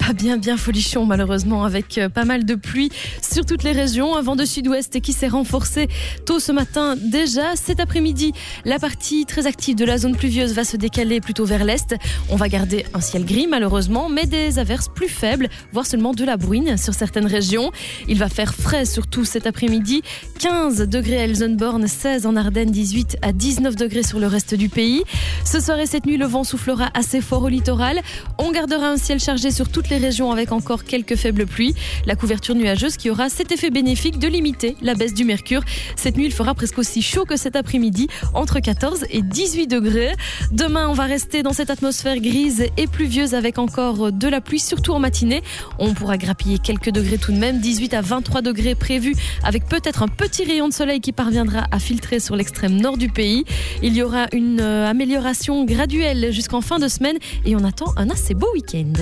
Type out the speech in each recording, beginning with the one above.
sera bien folichon malheureusement, avec pas mal de pluie sur toutes les régions. Un vent de sud-ouest qui s'est renforcé tôt ce matin déjà. Cet après-midi, la partie très active de la zone pluvieuse va se décaler plutôt vers l'est. On va garder un ciel gris malheureusement, mais des averses plus faibles, voire seulement de la bruine sur certaines régions. Il va faire frais surtout cet après-midi. 15 degrés à Elsenborn, 16 en Ardennes, 18 à 19 degrés sur le reste du pays. Ce soir et cette nuit, le vent soufflera assez fort au littoral. On gardera un ciel chargé sur toutes les régions avec encore quelques faibles pluies. La couverture nuageuse qui aura cet effet bénéfique de limiter la baisse du mercure. Cette nuit, il fera presque aussi chaud que cet après-midi, entre 14 et 18 degrés. Demain, on va rester dans cette atmosphère grise et pluvieuse avec encore de la pluie, surtout en matinée. On pourra grappiller quelques degrés tout de même, 18 à 23 degrés prévus, avec peut-être un petit rayon de soleil qui parviendra à filtrer sur l'extrême nord du pays. Il y aura une amélioration graduelle jusqu'en fin de semaine et on attend un assez beau week-end.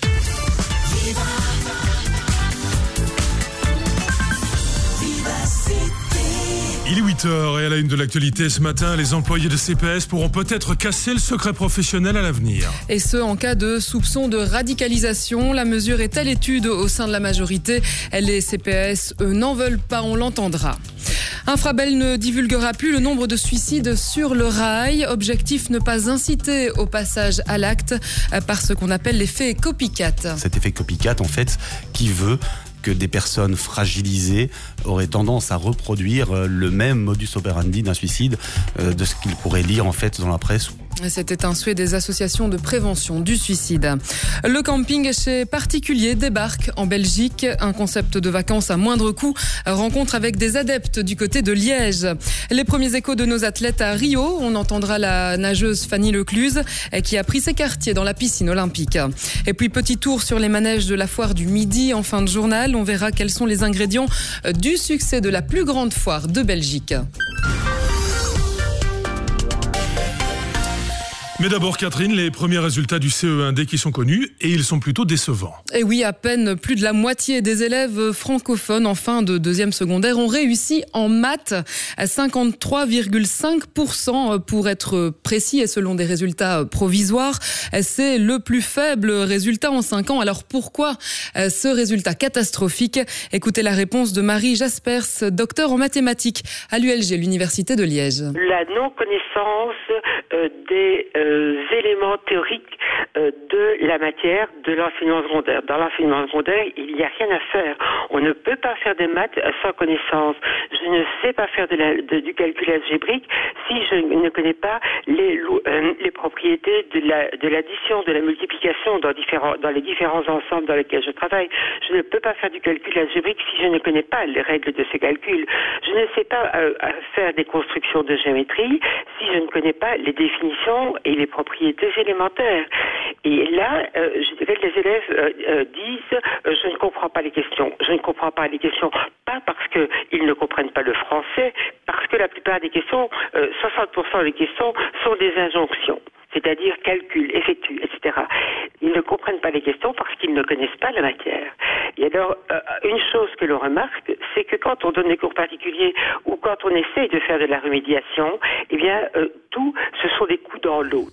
Il est 8h et à la une de l'actualité ce matin, les employés de CPS pourront peut-être casser le secret professionnel à l'avenir. Et ce, en cas de soupçon de radicalisation. La mesure est à l'étude au sein de la majorité. Les CPS, eux, n'en veulent pas, on l'entendra. Infrabel ne divulguera plus le nombre de suicides sur le rail. Objectif, ne pas inciter au passage à l'acte par ce qu'on appelle l'effet copycat. Cet effet copycat, en fait, qui veut que des personnes fragilisées auraient tendance à reproduire le même modus operandi d'un suicide de ce qu'ils pourraient lire en fait dans la presse. C'était un souhait des associations de prévention du suicide. Le camping chez particulier débarque en Belgique. Un concept de vacances à moindre coût. Rencontre avec des adeptes du côté de Liège. Les premiers échos de nos athlètes à Rio. On entendra la nageuse Fanny Lecluse qui a pris ses quartiers dans la piscine olympique. Et puis petit tour sur les manèges de la foire du Midi en fin de journal. On verra quels sont les ingrédients du succès de la plus grande foire de Belgique. Mais d'abord, Catherine, les premiers résultats du CE1D qui sont connus et ils sont plutôt décevants. Et oui, à peine plus de la moitié des élèves francophones en fin de deuxième secondaire ont réussi en maths à 53,5% pour être précis et selon des résultats provisoires. C'est le plus faible résultat en 5 ans. Alors pourquoi ce résultat catastrophique ? Écoutez la réponse de Marie Jaspers, docteur en mathématiques à l'ULG, l'Université de Liège. La non-connaissance des éléments théoriques de la matière de l'enseignement secondaire. Dans l'enseignement secondaire, il n'y a rien à faire. On ne peut pas faire des maths sans connaissance. Je ne sais pas faire du calcul algébrique si je ne connais pas les propriétés de l'addition, de la multiplication dans les différents ensembles dans lesquels je travaille. Je ne peux pas faire du calcul algébrique si je ne connais pas les règles de ces calculs. Je ne sais pas faire des constructions de géométrie si je ne connais pas les définitions et les propriétés élémentaires. Et là, je dirais que les élèves disent je ne comprends pas les questions. Je ne comprends pas les questions, pas parce qu'ils ne comprennent pas le français, parce que la plupart des questions, 60% des questions sont des injonctions. C'est-à-dire calcul, effectue, etc. Ils ne comprennent pas les questions parce qu'ils ne connaissent pas la matière. Et alors, une chose que l'on remarque, c'est que quand on donne des cours particuliers ou quand on essaye de faire de la remédiation, eh bien, tout, ce sont des coups dans l'eau.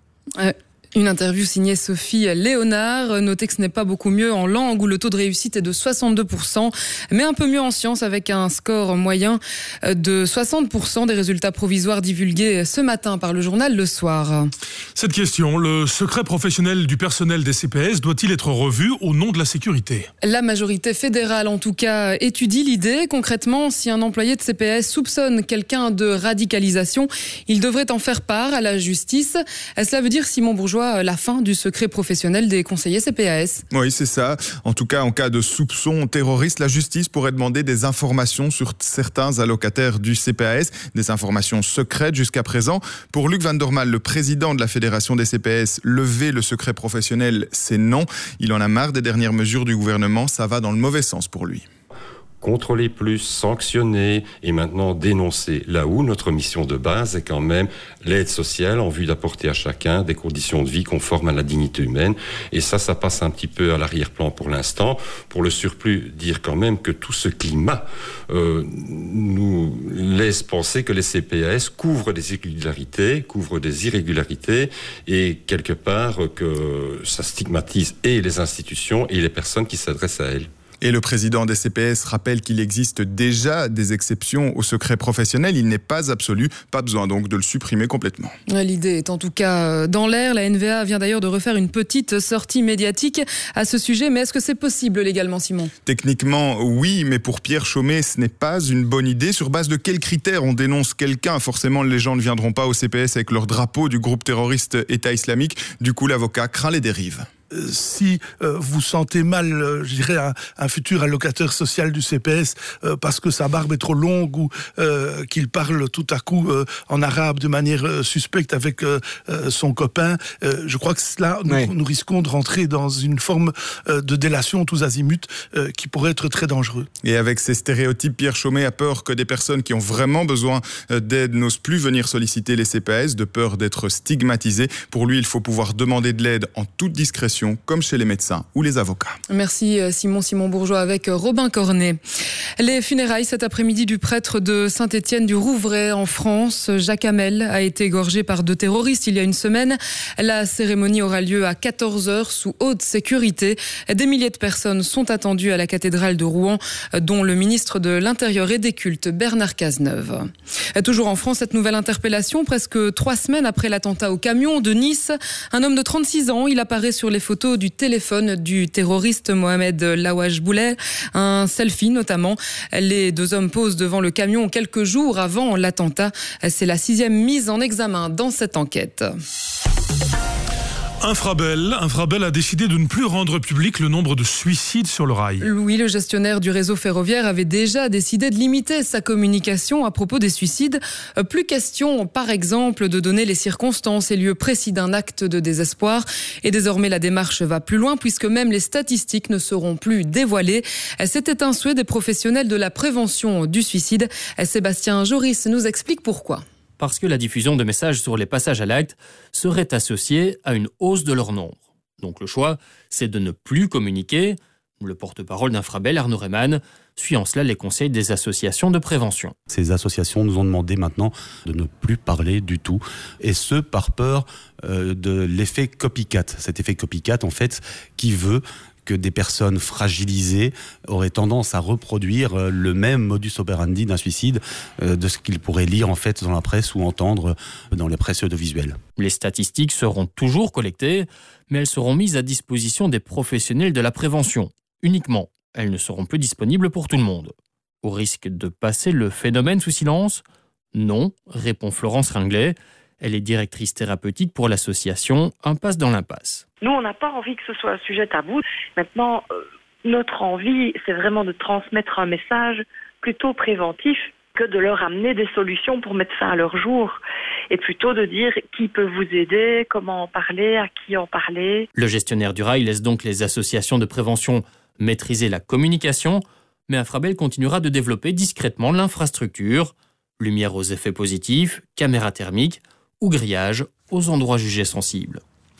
Une interview signée Sophie Léonard. Notez que ce n'est pas beaucoup mieux en langue où le taux de réussite est de 62%, mais un peu mieux en sciences avec un score moyen de 60% des résultats provisoires divulgués ce matin par le journal Le Soir. Cette question, le secret professionnel du personnel des CPS doit-il être revu au nom de la sécurité ? La majorité fédérale, en tout cas, étudie l'idée. Concrètement, si un employé de CPS soupçonne quelqu'un de radicalisation, il devrait en faire part à la justice. Cela veut dire, Simon Bourgeois, la fin du secret professionnel des conseillers CPAS. Oui, c'est ça. En tout cas, en cas de soupçon terroriste, la justice pourrait demander des informations sur certains allocataires du CPAS, des informations secrètes jusqu'à présent. Pour Luc Van Dormal, le président de la Fédération des CPS, lever le secret professionnel, c'est non. Il en a marre des dernières mesures du gouvernement, ça va dans le mauvais sens pour lui. contrôler plus, sanctionner et maintenant dénoncer. Là où notre mission de base est quand même l'aide sociale en vue d'apporter à chacun des conditions de vie conformes à la dignité humaine. Et ça passe un petit peu à l'arrière-plan pour l'instant. Pour le surplus, dire quand même que tout ce climat nous laisse penser que les CPAS couvrent des irrégularités et quelque part que ça stigmatise et les institutions et les personnes qui s'adressent à elles. Et le président des CPS rappelle qu'il existe déjà des exceptions au secret professionnel. Il n'est pas absolu, pas besoin donc de le supprimer complètement. L'idée est en tout cas dans l'air. La NVA vient d'ailleurs de refaire une petite sortie médiatique à ce sujet. Mais est-ce que c'est possible légalement, Simon ? Techniquement, oui, mais pour Pierre Chaumet, ce n'est pas une bonne idée. Sur base de quels critères on dénonce quelqu'un ? Forcément, les gens ne viendront pas au CPS avec leur drapeau du groupe terroriste État islamique. Du coup, l'avocat craint les dérives. Si vous sentez mal, je dirais, un futur allocataire social du CPS parce que sa barbe est trop longue ou qu'il parle tout à coup en arabe de manière suspecte avec son copain, je crois que cela, nous risquons de rentrer dans une forme de délation tous azimuts qui pourrait être très dangereux. Et avec ces stéréotypes, Pierre Chaumet a peur que des personnes qui ont vraiment besoin d'aide n'osent plus venir solliciter les CPS, de peur d'être stigmatisées. Pour lui, il faut pouvoir demander de l'aide en toute discrétion, comme chez les médecins ou les avocats. Merci Simon Bourgeois avec Robin Cornet. Les funérailles cet après-midi du prêtre de Saint-Étienne du Rouvray en France. Jacques Hamel a été égorgé par 2 terroristes il y a une semaine. La cérémonie aura lieu à 14h sous haute sécurité. Des milliers de personnes sont attendues à la cathédrale de Rouen, dont le ministre de l'Intérieur et des Cultes, Bernard Cazeneuve. Toujours en France, cette nouvelle interpellation, presque 3 semaines après l'attentat au camion de Nice. Un homme de 36 ans, il apparaît sur les photos du téléphone du terroriste Mohamed Laouaj Boulel, un selfie notamment. Les 2 hommes posent devant le camion quelques jours avant l'attentat. C'est la 6e mise en examen dans cette enquête. Infrabel a décidé de ne plus rendre public le nombre de suicides sur le rail. Oui, le gestionnaire du réseau ferroviaire avait déjà décidé de limiter sa communication à propos des suicides. Plus question, par exemple, de donner les circonstances et lieux précis d'un acte de désespoir. Et désormais, la démarche va plus loin puisque même les statistiques ne seront plus dévoilées. C'était un souhait des professionnels de la prévention du suicide. Sébastien Joris nous explique pourquoi. Parce que la diffusion de messages sur les passages à l'acte serait associée à une hausse de leur nombre. Donc le choix, c'est de ne plus communiquer. Le porte-parole d'Infrabel, Arnaud Reymann, suit en cela les conseils des associations de prévention. Ces associations nous ont demandé maintenant de ne plus parler du tout, et ce par peur de l'effet copycat. Cet effet copycat, en fait, qui veut que des personnes fragilisées auraient tendance à reproduire le même modus operandi d'un suicide de ce qu'ils pourraient lire en fait dans la presse ou entendre dans les presses audiovisuelles. Les statistiques seront toujours collectées, mais elles seront mises à disposition des professionnels de la prévention. Uniquement, elles ne seront plus disponibles pour tout le monde. Au risque de passer le phénomène sous silence ? Non, répond Florence Ringlet. Elle est directrice thérapeutique pour l'association Impasse dans l'impasse. Nous, on n'a pas envie que ce soit un sujet tabou. Maintenant, notre envie, c'est vraiment de transmettre un message plutôt préventif que de leur amener des solutions pour mettre fin à leur jour. Et plutôt de dire qui peut vous aider, comment en parler, à qui en parler. Le gestionnaire du rail laisse donc les associations de prévention maîtriser la communication, mais Infrabel continuera de développer discrètement l'infrastructure. Lumière aux effets positifs, caméras thermiques ou grillage aux endroits jugés sensibles.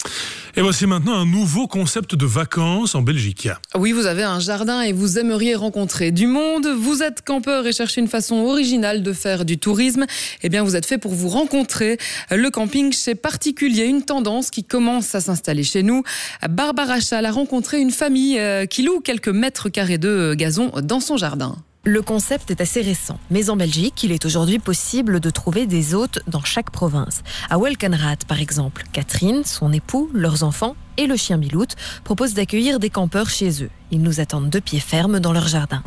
Et voici maintenant un nouveau concept de vacances en Belgique. Oui, vous avez un jardin et vous aimeriez rencontrer du monde. Vous êtes campeur et cherchez une façon originale de faire du tourisme. Eh bien, vous êtes fait pour vous rencontrer. Le camping chez particulier, une tendance qui commence à s'installer chez nous. Barbara Schall a rencontré une famille qui loue quelques mètres carrés de gazon dans son jardin. Le concept est assez récent, mais en Belgique, il est aujourd'hui possible de trouver des hôtes dans chaque province. À Welkenraad, par exemple, Catherine, son époux, leurs enfants et le chien Milout proposent d'accueillir des campeurs chez eux. Ils nous attendent de pied ferme dans leur jardin.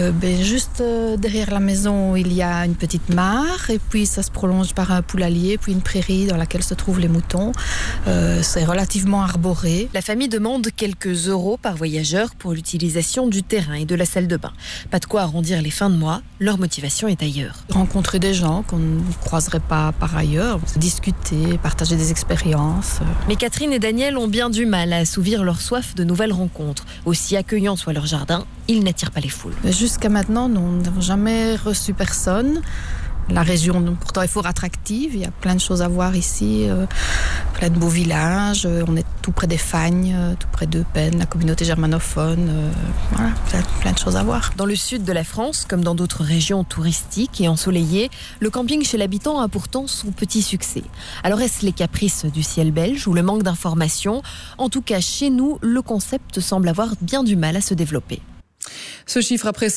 Juste derrière la maison, il y a une petite mare et puis ça se prolonge par un poulailler, puis une prairie dans laquelle se trouvent les moutons. C'est relativement arboré. La famille demande quelques euros par voyageur pour l'utilisation du terrain et de la salle de bain. Pas de quoi arrondir les fins de mois, leur motivation est ailleurs. Rencontrer des gens qu'on ne croiserait pas par ailleurs, discuter, partager des expériences. Mais Catherine et Daniel ont bien du mal à assouvir leur soif de nouvelles rencontres. Aussi accueillant pavillon, soit leur jardin, ils n'attirent pas les foules. Jusqu'à maintenant, nous n'avons jamais reçu personne. La région, pourtant, est fort attractive. Il y a plein de choses à voir ici, plein de beaux villages. On est tout près des Fagnes, tout près d'Eupen, la communauté germanophone. Voilà, plein de choses à voir. Dans le sud de la France, comme dans d'autres régions touristiques et ensoleillées, le camping chez l'habitant a pourtant son petit succès. Alors est-ce les caprices du ciel belge ou le manque d'informations ? En tout cas, chez nous, le concept semble avoir bien du mal à se développer. Ce chiffre après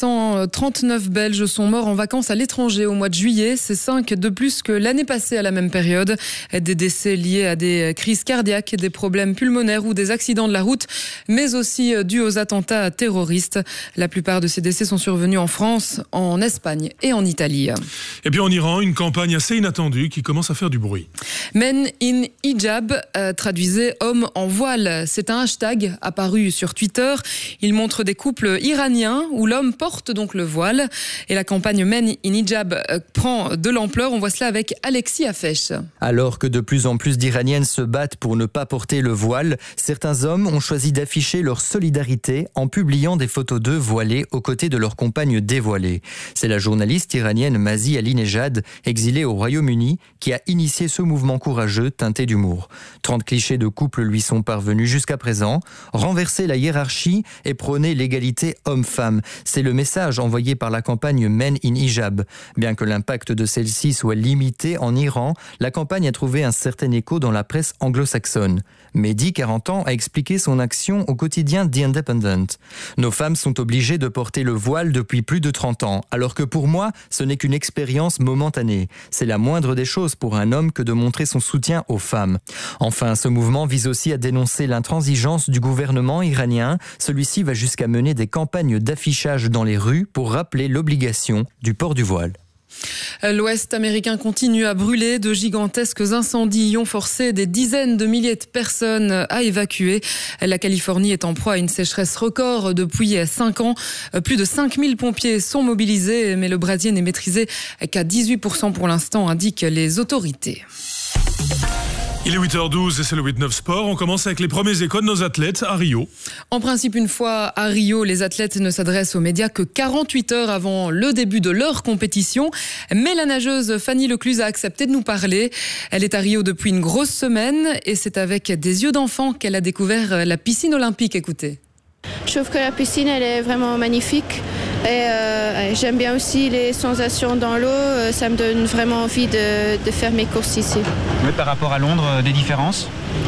139 Belges sont morts en vacances à l'étranger au mois de juillet. C'est 5 de plus que l'année passée à la même période. Des décès liés à des crises cardiaques, des problèmes pulmonaires ou des accidents de la route, mais aussi dus aux attentats terroristes. La plupart de ces décès sont survenus en France, en Espagne et en Italie. Et puis en Iran, une campagne assez inattendue qui commence à faire du bruit. Men in hijab, traduisait homme en voile. C'est un hashtag apparu sur Twitter. Il montre des couples iraniens où l'homme porte donc le voile. Et la campagne Men in hijab prend de l'ampleur. On voit cela avec Alexis Afesh. Alors que de plus en plus d'Iraniennes se battent pour ne pas porter le voile, certains hommes ont choisi d'afficher leur solidarité en publiant des photos d'eux voilés aux côtés de leurs compagnes dévoilées. C'est la journaliste iranienne Mazi Alinejad, exilée au Royaume-Uni, qui a initié ce mouvement courageux teinté d'humour. 30 clichés de couple lui sont parvenus jusqu'à présent. Renverser la hiérarchie et prôner l'égalité homme-femme. C'est le message envoyé par la campagne Men in Hijab. Bien que l'impact de celle-ci soit limité en Iran, la campagne a trouvé un certain écho dans la presse anglo-saxonne. Mehdi, 40 ans, a expliqué son action au quotidien The Independent. Nos femmes sont obligées de porter le voile depuis plus de 30 ans, alors que pour moi, ce n'est qu'une expérience momentanée. C'est la moindre des choses pour un homme que de montrer son soutien aux femmes. Enfin, ce mouvement vise aussi à dénoncer l'intransigeance du gouvernement iranien. Celui-ci va jusqu'à mener des campagnes d'affichage dans les rues pour rappeler l'obligation du port du voile. L'Ouest américain continue à brûler. De gigantesques incendies y ont forcé des dizaines de milliers de personnes à évacuer. La Californie est en proie à une sécheresse record depuis 5 ans. Plus de 5000 pompiers sont mobilisés, mais le brasier n'est maîtrisé qu'à 18% pour l'instant, indiquent les autorités. Il est 8h12 et c'est le 8-9 Sport. On commence avec les premiers échos de nos athlètes à Rio. En principe, une fois à Rio, les athlètes ne s'adressent aux médias que 48 heures avant le début de leur compétition. Mais la nageuse Fanny Lecluse a accepté de nous parler. Elle est à Rio depuis une grosse semaine et c'est avec des yeux d'enfant qu'elle a découvert la piscine olympique. Écoutez. Je trouve que la piscine, elle est vraiment magnifique. Et j'aime bien aussi les sensations dans l'eau. Ça me donne vraiment envie de faire mes courses ici. Mais par rapport à Londres, des différences ?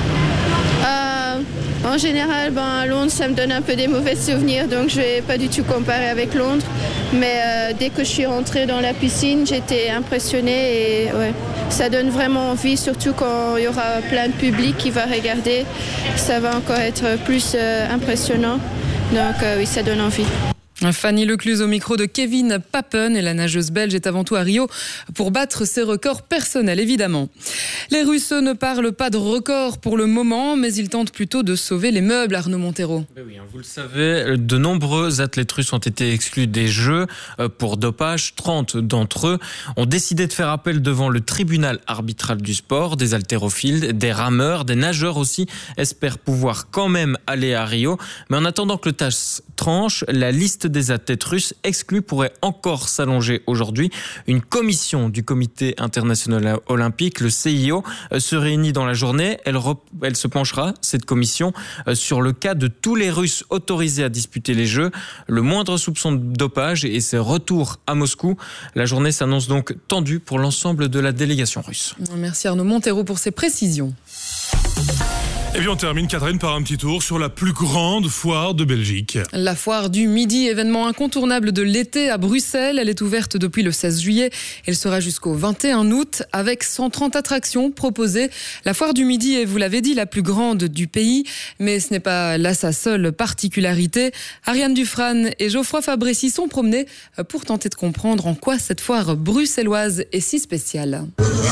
En général, à Londres, ça me donne un peu des mauvais souvenirs, donc je ne vais pas du tout comparer avec Londres. Mais dès que je suis rentrée dans la piscine, j'étais impressionnée et ouais, ça donne vraiment envie, surtout quand il y aura plein de public qui va regarder. Ça va encore être plus impressionnant, donc oui, ça donne envie. Fanny Lecluse au micro de Kevin Papen, et la nageuse belge est avant tout à Rio pour battre ses records personnels, évidemment. Les Russes ne parlent pas de records pour le moment, mais ils tentent plutôt de sauver les meubles, Arnaud Montero. Oui, vous le savez, de nombreux athlètes russes ont été exclus des Jeux pour dopage. 30 d'entre eux ont décidé de faire appel devant le tribunal arbitral du sport. Des haltérophiles, des rameurs, des nageurs aussi espèrent pouvoir quand même aller à Rio. Mais en attendant que le TAS tranche, la liste des athlètes russes exclus pourrait encore s'allonger aujourd'hui. Une commission du Comité international olympique, le CIO, se réunit dans la journée. Elle se penchera, cette commission, sur le cas de tous les Russes autorisés à disputer les Jeux. Le moindre soupçon de dopage et ses retours à Moscou. La journée s'annonce donc tendue pour l'ensemble de la délégation russe. Merci Arnaud Montero pour ces précisions. Et puis on termine, Catherine, par un petit tour sur la plus grande foire de Belgique. La foire du Midi, événement incontournable de l'été à Bruxelles. Elle est ouverte depuis le 16 juillet. Elle sera jusqu'au 21 août avec 130 attractions proposées. La foire du Midi est, vous l'avez dit, la plus grande du pays. Mais ce n'est pas là sa seule particularité. Ariane Dufresne et Geoffroy Fabrici sont promenés pour tenter de comprendre en quoi cette foire bruxelloise est si spéciale.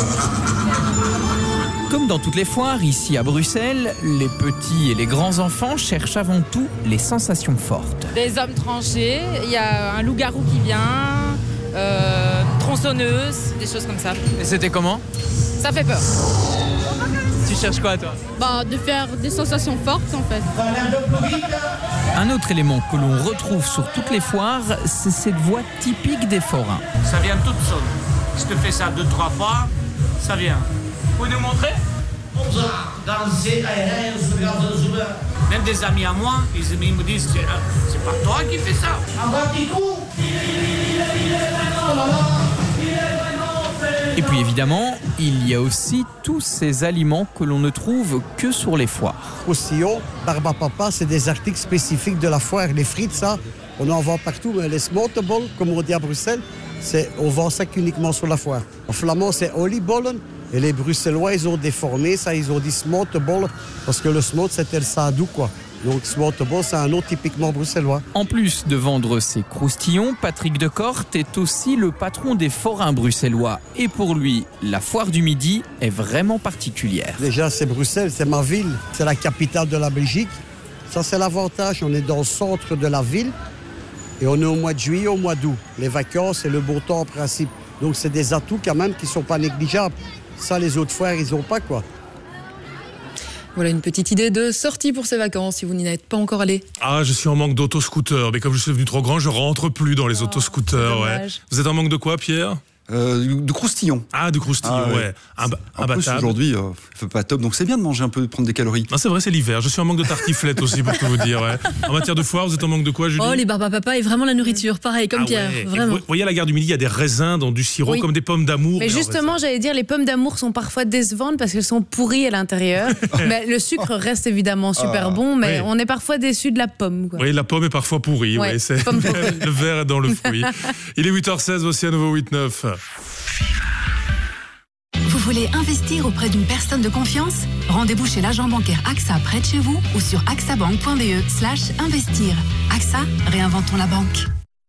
Comme dans toutes les foires, ici à Bruxelles, les petits et les grands enfants cherchent avant tout les sensations fortes. Des hommes tranchés, il y a un loup-garou qui vient, tronçonneuse, des choses comme ça. Et c'était comment ? Ça fait peur. Tu cherches quoi, toi? De faire des sensations fortes en fait. Un autre élément que l'on retrouve sur toutes les foires, c'est cette voix typique des forains. Ça vient toute seule. Si tu fais ça 2-3 fois, ça vient. Vous pouvez nous montrer? Même des amis à moi, ils me disent c'est pas toi qui fais ça. Un petit coup. Et puis évidemment, il y a aussi tous ces aliments que l'on ne trouve que sur les foires. Croustillon, barbe à papa, c'est des articles spécifiques de la foire. Les frites, ça, on en vend partout, mais les smotebollen, comme on dit à Bruxelles, on vend ça qu'uniquement sur la foire. En flamand, c'est oliebollen. Et les Bruxellois, ils ont déformé ça, ils ont dit smotebollen, parce que le smote, c'était le sadou, quoi. Donc smotebollen, c'est un nom typiquement bruxellois. En plus de vendre ses croustillons, Patrick Decourt est aussi le patron des forains bruxellois. Et pour lui, la foire du Midi est vraiment particulière. Déjà, c'est Bruxelles, c'est ma ville, c'est la capitale de la Belgique. Ça, c'est l'avantage, on est dans le centre de la ville et on est au mois de juillet, au mois d'août. Les vacances et le beau temps en principe. Donc c'est des atouts quand même qui ne sont pas négligeables. Ça, les autres foires, ils n'ont pas, quoi. Voilà une petite idée de sortie pour ces vacances si vous n'y êtes pas encore allé. Ah, je suis en manque d'autoscooters, mais comme je suis devenu trop grand, je rentre plus dans les autoscooters. Ouais. Vous êtes en manque de quoi, Pierre ? De croustillons. Ah, de croustillons, ouais. Imbattable. Aujourd'hui, pas top, donc c'est bien de manger un peu, de prendre des calories. Non, c'est vrai, c'est l'hiver. Je suis en manque de tartiflettes aussi, pour tout vous dire. Ouais. En matière de foire, vous êtes en manque de quoi, Julie ? Les barbes à papa et vraiment la nourriture, pareil, comme Pierre. Ouais. Vraiment. Vous voyez, à la gare du Midi, il y a des raisins dans du sirop, comme des pommes d'amour. Mais justement, j'allais dire, les pommes d'amour sont parfois décevantes parce qu'elles sont pourries à l'intérieur. Mais le sucre reste évidemment super bon, mais on est parfois déçus de la pomme, quoi. Oui, la pomme est parfois pourrie. Ouais, c'est le verre est dans le fruit. Il est 8h16, voici un nouveau 8-9. Vous voulez investir auprès d'une personne de confiance ? Rendez-vous chez l'agent bancaire AXA près de chez vous ou sur axabank.be/investir. AXA, réinventons la banque.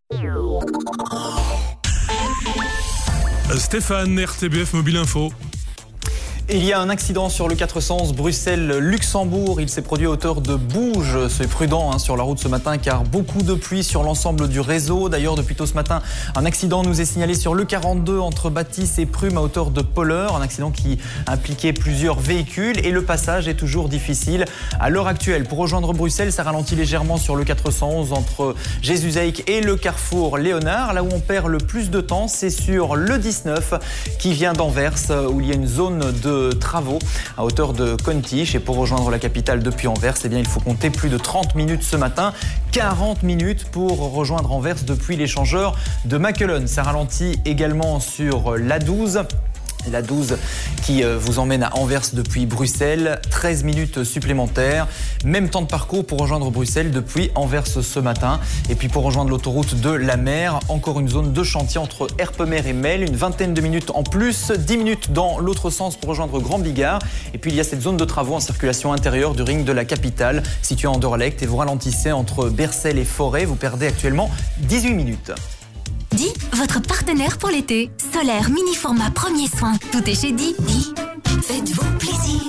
Stéphane, RTBF Mobile Info. Il y a un accident sur le 400 Bruxelles-Luxembourg. Il s'est produit à hauteur de Bouge. C'est prudent sur la route ce matin car beaucoup de pluie sur l'ensemble du réseau. D'ailleurs, depuis tôt ce matin, un accident nous est signalé sur le 42 entre Bâtisse et Prüm à hauteur de Polleur. Un accident qui impliquait plusieurs véhicules et le passage est toujours difficile. À l'heure actuelle, pour rejoindre Bruxelles, ça ralentit légèrement sur le 411 entre Jésus-Zaïk et le carrefour Léonard. Là où on perd le plus de temps, c'est sur le 19 qui vient d'Anvers où il y a une zone de travaux à hauteur de Contiche. Et pour rejoindre la capitale depuis Anvers, il faut compter plus de 30 minutes ce matin, 40 minutes pour rejoindre Anvers depuis l'échangeur de Mackelen. Ça ralentit également sur l'A12. La 12 qui vous emmène à Anvers depuis Bruxelles, 13 minutes supplémentaires. Même temps de parcours pour rejoindre Bruxelles depuis Anvers ce matin. Et puis pour rejoindre l'autoroute de la mer, encore une zone de chantier entre Erpemer et Mel, une vingtaine de minutes en plus, 10 minutes dans l'autre sens pour rejoindre Grand Bigard. Et puis il y a cette zone de travaux en circulation intérieure du ring de la capitale, située en Anderlecht, et vous ralentissez entre Bercel et Forêt. Vous perdez actuellement 18 minutes. Di, votre partenaire pour l'été. Solaire, mini format, premier soin. Tout est chez Di. Di, faites-vous plaisir.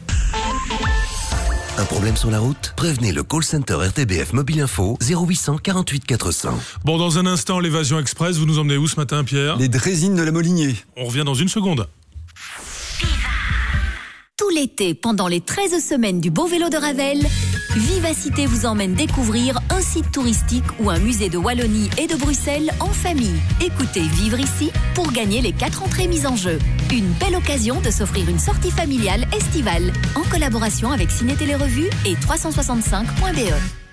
Un problème sur la route ? Prévenez le call center RTBF Mobile Info 0800 48 400. Bon, dans un instant, l'évasion express. Vous nous emmenez où ce matin, Pierre ? Les Drésines de la Molinier. On revient dans une seconde. Tout l'été, pendant les 13 semaines du Beau Vélo de Ravel, Vivacité vous emmène découvrir un site touristique ou un musée de Wallonie et de Bruxelles en famille. Écoutez Vivre ici pour gagner les 4 entrées mises en jeu. Une belle occasion de s'offrir une sortie familiale estivale en collaboration avec Ciné Télé Revue et 365.be.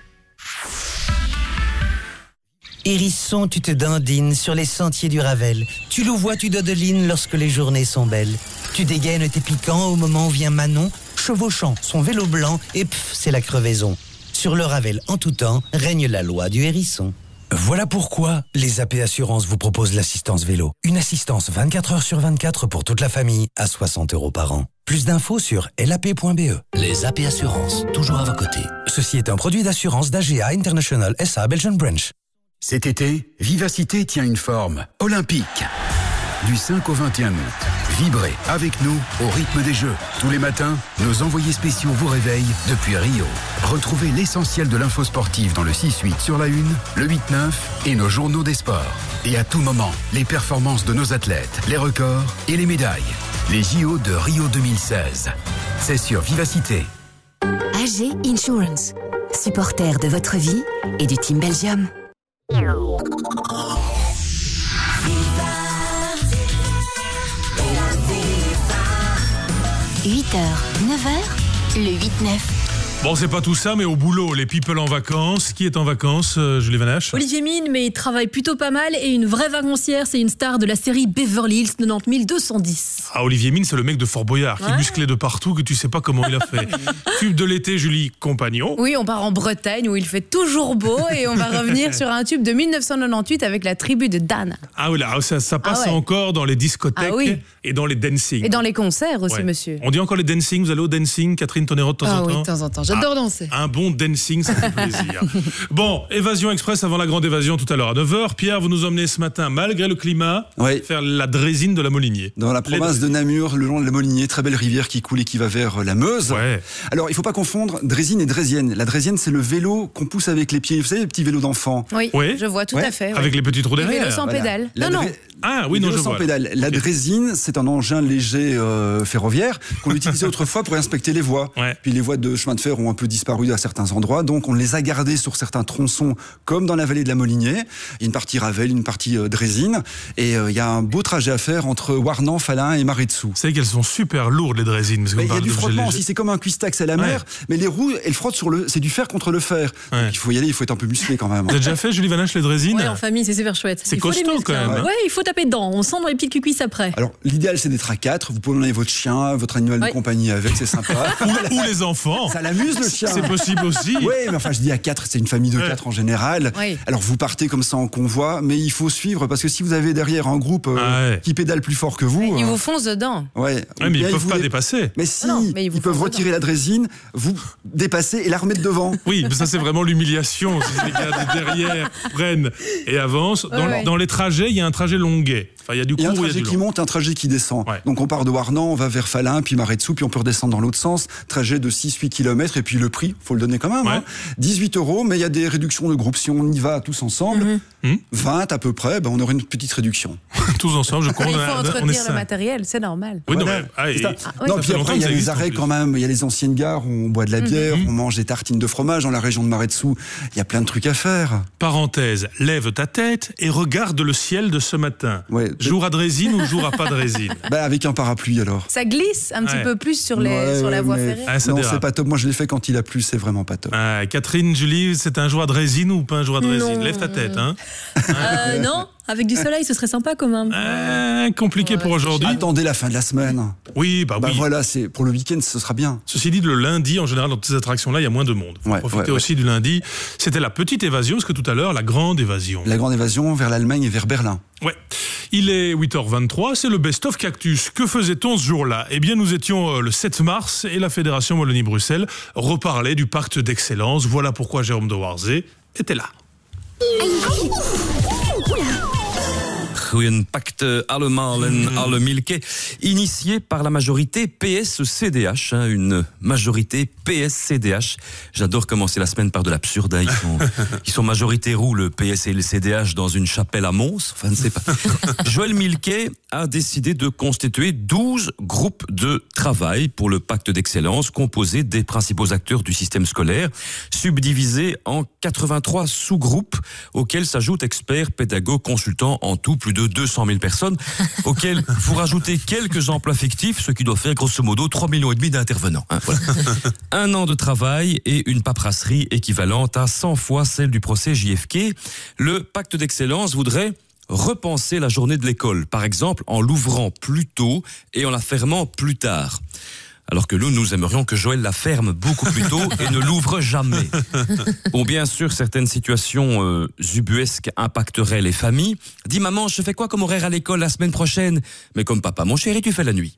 Hérisson, tu te dandines sur les sentiers du Ravel. Tu louvois, tu dodelines lorsque les journées sont belles. Tu dégaines tes piquants au moment où vient Manon, chevauchant son vélo blanc et c'est la crevaison. Sur le Ravel, en tout temps, règne la loi du hérisson. Voilà pourquoi les AP Assurances vous proposent l'assistance vélo. Une assistance 24 heures sur 24 pour toute la famille à 60 € par an. Plus d'infos sur lap.be. Les AP Assurances, toujours à vos côtés. Ceci est un produit d'assurance d'AGA International SA Belgian Branch. Cet été, Vivacité tient une forme olympique. Du 5 au 21 août, vibrez avec nous au rythme des Jeux. Tous les matins, nos envoyés spéciaux vous réveillent depuis Rio. Retrouvez l'essentiel de l'info sportive dans le 6-8 sur la 1, le 8-9 et nos journaux des sports. Et à tout moment, les performances de nos athlètes, les records et les médailles. Les JO de Rio 2016. c'est sur Vivacité. AG Insurance, supporter de votre vie et du Team Belgium. 8h, 9h, le 8-9. Bon, c'est pas tout ça, mais au boulot, les people en vacances. Qui est en vacances, Julie Vanache ? Olivier Mine, mais il travaille plutôt pas mal et une vraie vacancière, c'est une star de la série Beverly Hills 90 210. Ah, Olivier Mine, c'est le mec de Fort Boyard, qui est musclé de partout, que tu sais pas comment il a fait. Tube de l'été, Julie, compagnon. Oui, on part en Bretagne où il fait toujours beau et on va revenir sur un tube de 1998 avec la tribu de Dan. Ah oui, là, ça passe encore dans les discothèques et dans les dancing. Et dans les concerts aussi, monsieur. On dit encore les dancing, vous allez au dancing, Catherine Tonnerot, de temps en temps ? Oui, de temps en temps. J'adore danser. Un bon dancing, ça fait plaisir. Bon, Évasion Express avant la grande évasion tout à l'heure à 9h. Pierre, vous nous emmenez ce matin, malgré le climat, faire la draisine de la Molinier. Dans la province de Namur, le long de la Molinier, très belle rivière qui coule et qui va vers la Meuse. Ouais. Alors, il ne faut pas confondre draisine et draisienne. La draisienne, c'est le vélo qu'on pousse avec les pieds. Vous savez, les petits vélos d'enfants. Oui, je vois tout à fait. Avec les petits trous derrière. Le vélo sans pédale. Non. Ah oui, non, je vois. Pédale. La draisine, c'est un engin léger ferroviaire qu'on utilisait autrefois pour inspecter les voies. Ouais. Puis les voies de chemin de fer ont un peu disparu à certains endroits, donc on les a gardées sur certains tronçons, comme dans la vallée de la Molinier. Il y a une partie Ravel, une partie draisine, et il y a un beau trajet à faire entre Warnant, Falin et Maret-Dessous. Vous savez qu'elles sont super lourdes, les draisines. Il y a du frottement aussi, c'est comme un cuistax à la mer, mais les roues, elles frottent c'est du fer contre le fer. Donc il faut y aller, il faut être un peu musclé quand même. Vous avez déjà fait, Julie Vanache, les draisines ? Oui, en famille, c'est super chouette. C'est costaud quand même. Oui, il faut taper dedans. On sent dans les petites cuisses après. Alors, l'idéal, c'est d'être à 4. Vous pouvez emmener votre chien, votre animal de compagnie avec, c'est sympa. ou les enfants. Ça l'amuse, le chien. C'est possible aussi. Oui, mais enfin, je dis à 4, c'est une famille de 4 en général. Oui. Alors, vous partez comme ça en convoi, mais il faut suivre, parce que si vous avez derrière un groupe qui pédale plus fort que vous... Ils vous foncent dedans. Ouais. Mais ils ne peuvent pas dépasser. Mais si, ils peuvent retirer la draisine, vous dépasser et la remettre devant. Oui, mais ça, c'est vraiment l'humiliation. Si les gars derrière prennent et avancent. Dans les trajets, il y a un trajet longuet. Enfin, il y a du court, il y a un trajet qui monte et un trajet qui descend. Ouais. Donc on part de Warnant, on va vers Falin, puis Maret-Dessous, puis on peut redescendre dans l'autre sens. Trajet de 6-8 km, et puis le prix, faut le donner quand même. Hein. 18 €, mais il y a des réductions de groupe. Si on y va tous ensemble, 20 à peu près, on aurait une petite réduction. Tous ensemble, je crois. Il faut entretenir le matériel, c'est normal. Oui, non, puis après, il y a les arrêts quand même. Il y a les anciennes gares où on boit de la bière, on mange des tartines de fromage dans la région de Maret-Dessous. Il y a plein de trucs à faire. Parenthèse, lève ta tête et regarde le ciel de ce matin. Jour à draisine ou jour à pas de draisine? Avec un parapluie alors. Ça glisse un petit peu plus sur la voie ferrée. Non, c'est pas top. Moi, je l'ai fait quand il a plu, c'est vraiment pas top. Catherine, Julie, c'est un jour à draisine ou pas un jour à draisine? Lève ta tête, hein. Non, avec du soleil, ce serait sympa quand même. Compliqué pour aujourd'hui. Attendez la fin de la semaine. Oui, oui. Voilà, c'est pour le week-end, ce sera bien. Ceci dit, le lundi, en général, dans toutes ces attractions-là, il y a moins de monde. Profitez aussi du lundi. C'était la petite évasion, parce que tout à l'heure, la grande évasion. La grande évasion vers l'Allemagne et vers Berlin. Ouais. Il est 8h23, c'est le Best of Cactus. Que faisait-on ce jour-là? Eh bien, nous étions le 7 mars et la Fédération Wallonie-Bruxelles reparlait du pacte d'excellence. Voilà pourquoi Jérôme de Warzé était là. Een pacte allemaal en alle milke, initié par la majorité PS-CDH, une majorité PS-CDH. J'adore commencer la semaine par de l'absurde. Ils sont majorité roux, le PS et le CDH, dans une chapelle à Mons. Enfin, ne sais pas. Joël Milquet a décidé de constituer 12 groupes de travail pour le pacte d'excellence, composés des principaux acteurs du système scolaire, subdivisés en 83 sous-groupes, auxquels s'ajoutent experts, pédagogues, consultants, en tout plus de 200 000 personnes, auxquelles vous rajoutez quelques emplois fictifs, ce qui doit faire grosso modo 3,5 millions d'intervenants. Voilà. Un an de travail et une paperasserie équivalente à 100 fois celle du procès JFK. Le pacte d'excellence voudrait repenser la journée de l'école, par exemple en l'ouvrant plus tôt et en la fermant plus tard. Alors que nous aimerions que Joël la ferme beaucoup plus tôt et ne l'ouvre jamais. Bon, bien sûr, certaines situations ubuesques impacteraient les familles. Dis maman, je fais quoi comme horaire à l'école la semaine prochaine? Mais comme papa, mon chéri, tu fais la nuit.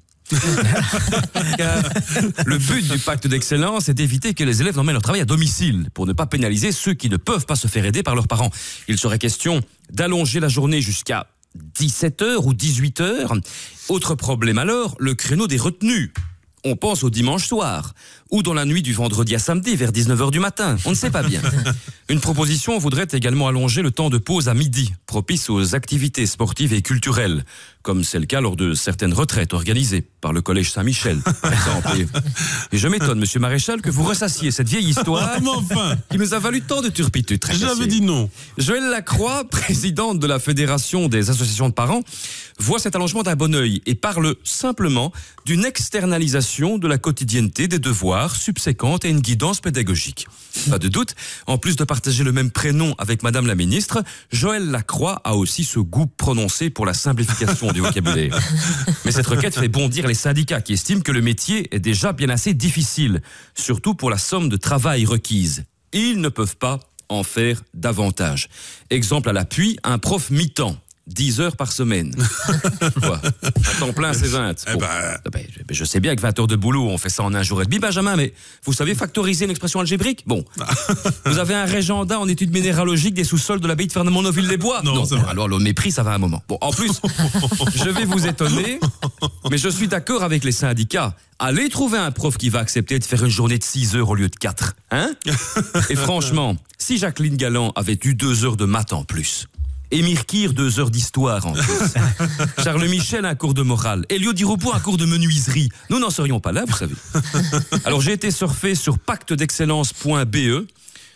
Le but du pacte d'excellence est d'éviter que les élèves n'emmènent leur travail à domicile pour ne pas pénaliser ceux qui ne peuvent pas se faire aider par leurs parents. Il serait question d'allonger la journée jusqu'à 17h ou 18h. Autre problème alors, le créneau des retenues. On pense au dimanche soir. ou dans la nuit du vendredi à samedi vers 19h du matin. On ne sait pas bien. Une proposition voudrait également allonger le temps de pause à midi, propice aux activités sportives et culturelles, comme c'est le cas lors de certaines retraites organisées par le Collège Saint-Michel, par exemple. Et je m'étonne, Monsieur Maréchal, que vous ressassiez cette vieille histoire qui nous a valu tant de turpitudes. J'avais dit non. Joëlle Lacroix, présidente de la Fédération des associations de parents, voit cet allongement d'un bon œil et parle simplement d'une externalisation de la quotidienneté des devoirs subséquente à une guidance pédagogique. Pas de doute, en plus de partager le même prénom avec Madame la Ministre, Joëlle Lacroix a aussi ce goût prononcé pour la simplification du vocabulaire. Mais cette requête fait bondir les syndicats qui estiment que le métier est déjà bien assez difficile, surtout pour la somme de travail requise. Ils ne peuvent pas en faire davantage. Exemple à l'appui, un prof mi-temps. 10 heures par semaine. Quoi? À temps plein, c'est 20. Bon. Je sais bien que 20 heures de boulot, on fait ça en un jour et demi, Benjamin, mais vous savez factoriser une expression algébrique? Bon. Vous avez un régenda en études minéralogiques des sous-sols de l'abbaye de Fernand-Montville-les-Bois? Non. Alors le mépris, ça va un moment. Bon, en plus, je vais vous étonner, mais je suis d'accord avec les syndicats. Allez trouver un prof qui va accepter de faire une journée de 6 heures au lieu de 4. Hein? Et franchement, si Jacqueline Galland avait eu 2 heures de maths en plus, Émir Kir, 2 heures d'histoire en plus. Charles Michel, un cours de morale. Elio Di Rupo, un cours de menuiserie. Nous n'en serions pas là, vous savez. Alors j'ai été surfer sur pactedexcellence.be.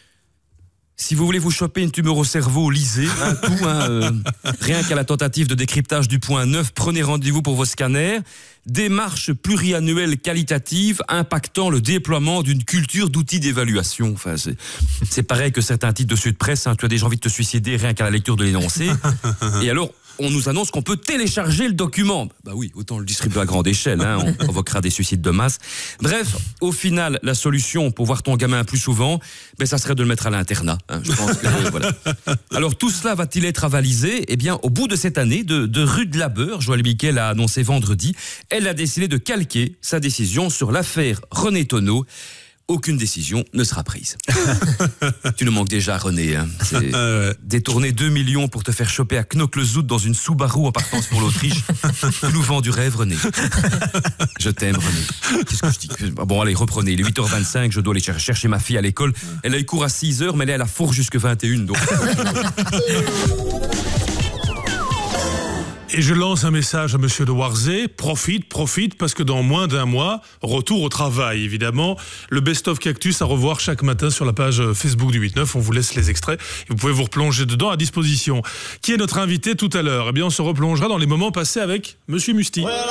Si vous voulez vous choper une tumeur au cerveau, lisez tout. Rien qu'à la tentative de décryptage du point 9, prenez rendez-vous pour vos scanners. Démarche pluriannuelle qualitative impactant le déploiement d'une culture d'outils d'évaluation. Enfin, c'est pareil que certains titres de Sud Presse. Tu as déjà envie de te suicider rien qu'à la lecture de l'énoncé. Et alors, on nous annonce qu'on peut télécharger le document. Bah oui, autant le distribuer à grande échelle, on provoquera des suicides de masse. Bref, au final, la solution pour voir ton gamin plus souvent, ça serait de le mettre à l'internat. Je pense que, voilà. Alors tout cela va-t-il être avalisé? Eh bien, au bout de cette année de rude labeur, Joëlle Biquet l'a annoncé vendredi, elle a décidé de calquer sa décision sur l'affaire René Tonneau. Aucune décision ne sera prise. Tu nous manques déjà, René. Détourner 2 millions pour te faire choper à Knokke-le-Zout dans une Subaru en partance pour l'Autriche. Tu nous vends du rêve, René. Je t'aime, René. Qu'est-ce que je dis? Bon, allez, reprenez. Il est 8h25, je dois aller chercher ma fille à l'école. Elle a eu cours à 6h, mais elle est à la fourre jusque 21. Donc... Et je lance un message à Monsieur de Warzé, profite, parce que dans moins d'un mois, retour au travail, évidemment. Le Best of Cactus à revoir chaque matin sur la page Facebook du 8-9. On vous laisse les extraits et vous pouvez vous replonger dedans à disposition. Qui est notre invité tout à l'heure? Eh bien, on se replongera dans les moments passés avec Monsieur Musti. Well,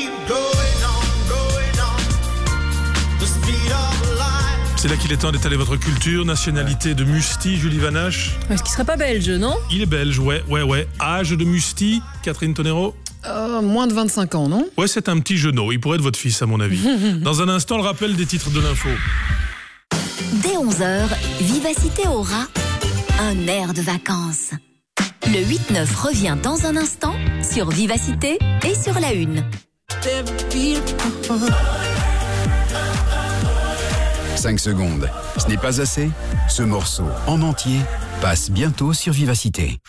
c'est là qu'il est temps d'étaler votre culture, nationalité de Musti, Julie Vanache. Est-ce qu'il serait pas belge, non? Il est belge, ouais. Âge de Musti, Catherine Tonero? Moins de 25 ans, non? Ouais, c'est un petit genou. Il pourrait être votre fils, à mon avis. Dans un instant, le rappel des titres de l'info. Dès 11h, Vivacité aura un air de vacances. Le 8-9 revient dans un instant sur Vivacité et sur la Une. 5 secondes. Ce n'est pas assez? Ce morceau, en entier, passe bientôt sur Vivacité.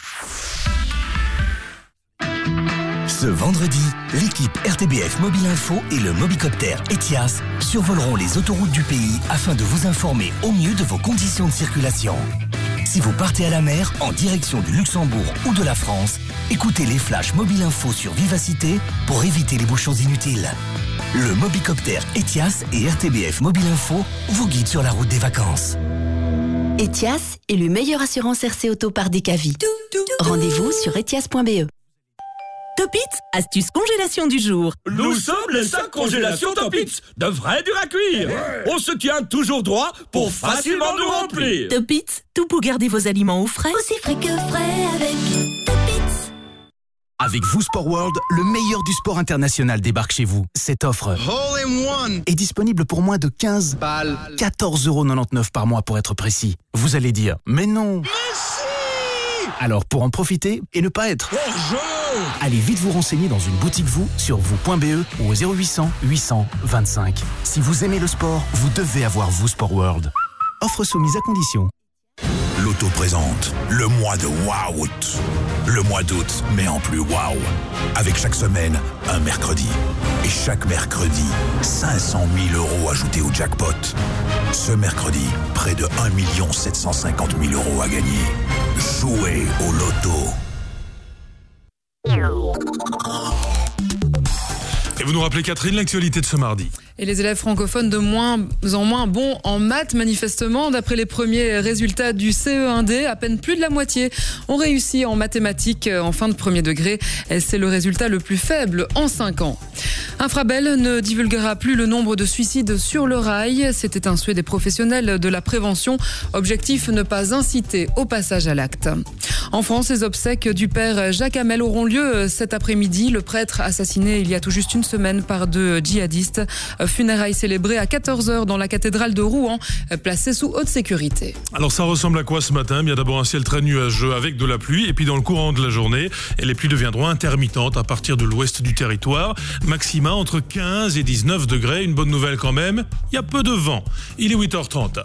Ce vendredi, l'équipe RTBF Mobile Info et le Mobicopter Etias survoleront les autoroutes du pays afin de vous informer au mieux de vos conditions de circulation. Si vous partez à la mer, en direction du Luxembourg ou de la France, écoutez les flashs Mobile Info sur Vivacité pour éviter les bouchons inutiles. Le Mobicopter Etias et RTBF Mobile Info vous guident sur la route des vacances. Etias est le meilleur assurance RC Auto par Decavi. Rendez-vous sur etias.be. Topitz, astuce congélation du jour. Nous sommes les 5 congélations Topitz, de vrai dur à cuire. On se tient toujours droit pour facilement nous remplir. Topitz, tout pour garder vos aliments au frais. Aussi frais que frais avec Topitz. Avec vous Sport World, le meilleur du sport international débarque chez vous. Cette offre est disponible pour moins de 15 balles. 14,99€ par mois pour être précis. Vous allez dire, mais non. Alors pour en profiter et ne pas être allez vite vous renseigner dans une boutique sur vous.be ou au 0800 800 25. Si vous aimez le sport, vous devez avoir vous Sport World. Offre soumise à condition. L'auto présente le mois de Waouh. Le mois d'août, mais en plus waouh. Avec chaque semaine, un mercredi. Et chaque mercredi, 500 000 € ajoutés au jackpot. Ce mercredi, près de 1 750 000 € à gagner. Jouez au loto. Et vous nous rappelez, Catherine, l'actualité de ce mardi. Et les élèves francophones de moins en moins bons en maths, manifestement. D'après les premiers résultats du CE1D, à peine plus de la moitié ont réussi en mathématiques en fin de premier degré. Et c'est le résultat le plus faible en 5 ans. Infrabel ne divulguera plus le nombre de suicides sur le rail. C'était un souhait des professionnels de la prévention. Objectif, ne pas inciter au passage à l'acte. En France, les obsèques du père Jacques Hamel auront lieu cet après-midi. Le prêtre assassiné il y a tout juste une semaine par 2 djihadistes. Funérailles célébrées à 14h dans la cathédrale de Rouen, placée sous haute sécurité. Alors ça ressemble à quoi ce matin ? Bien d'abord un ciel très nuageux avec de la pluie, et puis dans le courant de la journée, les pluies deviendront intermittentes à partir de l'ouest du territoire. Maxima entre 15 et 19 degrés. Une bonne nouvelle quand même, il y a peu de vent. Il est 8h30.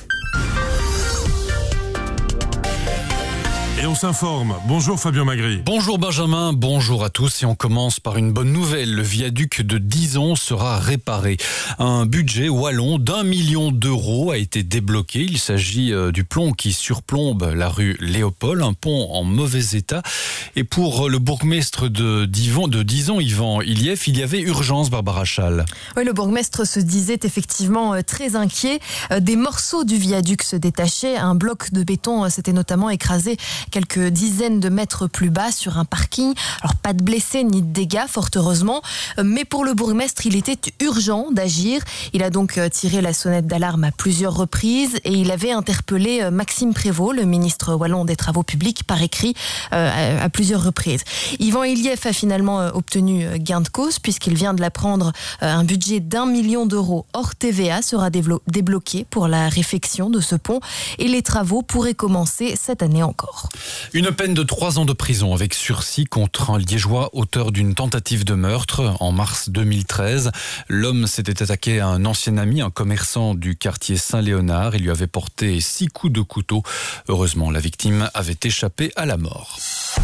Et on s'informe. Bonjour Fabien Magri. Bonjour Benjamin, bonjour à tous. Et on commence par une bonne nouvelle. Le viaduc de Dizon sera réparé. Un budget wallon d'1 million d'euros a été débloqué. Il s'agit du pont qui surplombe la rue Léopold, un pont en mauvais état. Et pour le bourgmestre de Dizon, Yvan Ilief, il y avait urgence, Barbara Chal. Oui, le bourgmestre se disait effectivement très inquiet. Des morceaux du viaduc se détachaient. Un bloc de béton s'était notamment écrasé quelques dizaines de mètres plus bas sur un parking. Alors pas de blessés ni de dégâts, fort heureusement. Mais pour le bourgmestre, il était urgent d'agir. Il a donc tiré la sonnette d'alarme à plusieurs reprises et il avait interpellé Maxime Prévost, le ministre wallon des Travaux publics, par écrit à plusieurs reprises. Yvan Ilief a finalement obtenu gain de cause puisqu'il vient de l'apprendre. Un budget d'1 million d'euros hors TVA sera débloqué pour la réfection de ce pont et les travaux pourraient commencer cette année encore. Une peine de 3 ans de prison avec sursis contre un Liégeois auteur d'une tentative de meurtre en mars 2013. L'homme s'était attaqué à un ancien ami, un commerçant du quartier Saint-Léonard. Il lui avait porté 6 coups de couteau. Heureusement, la victime avait échappé à la mort.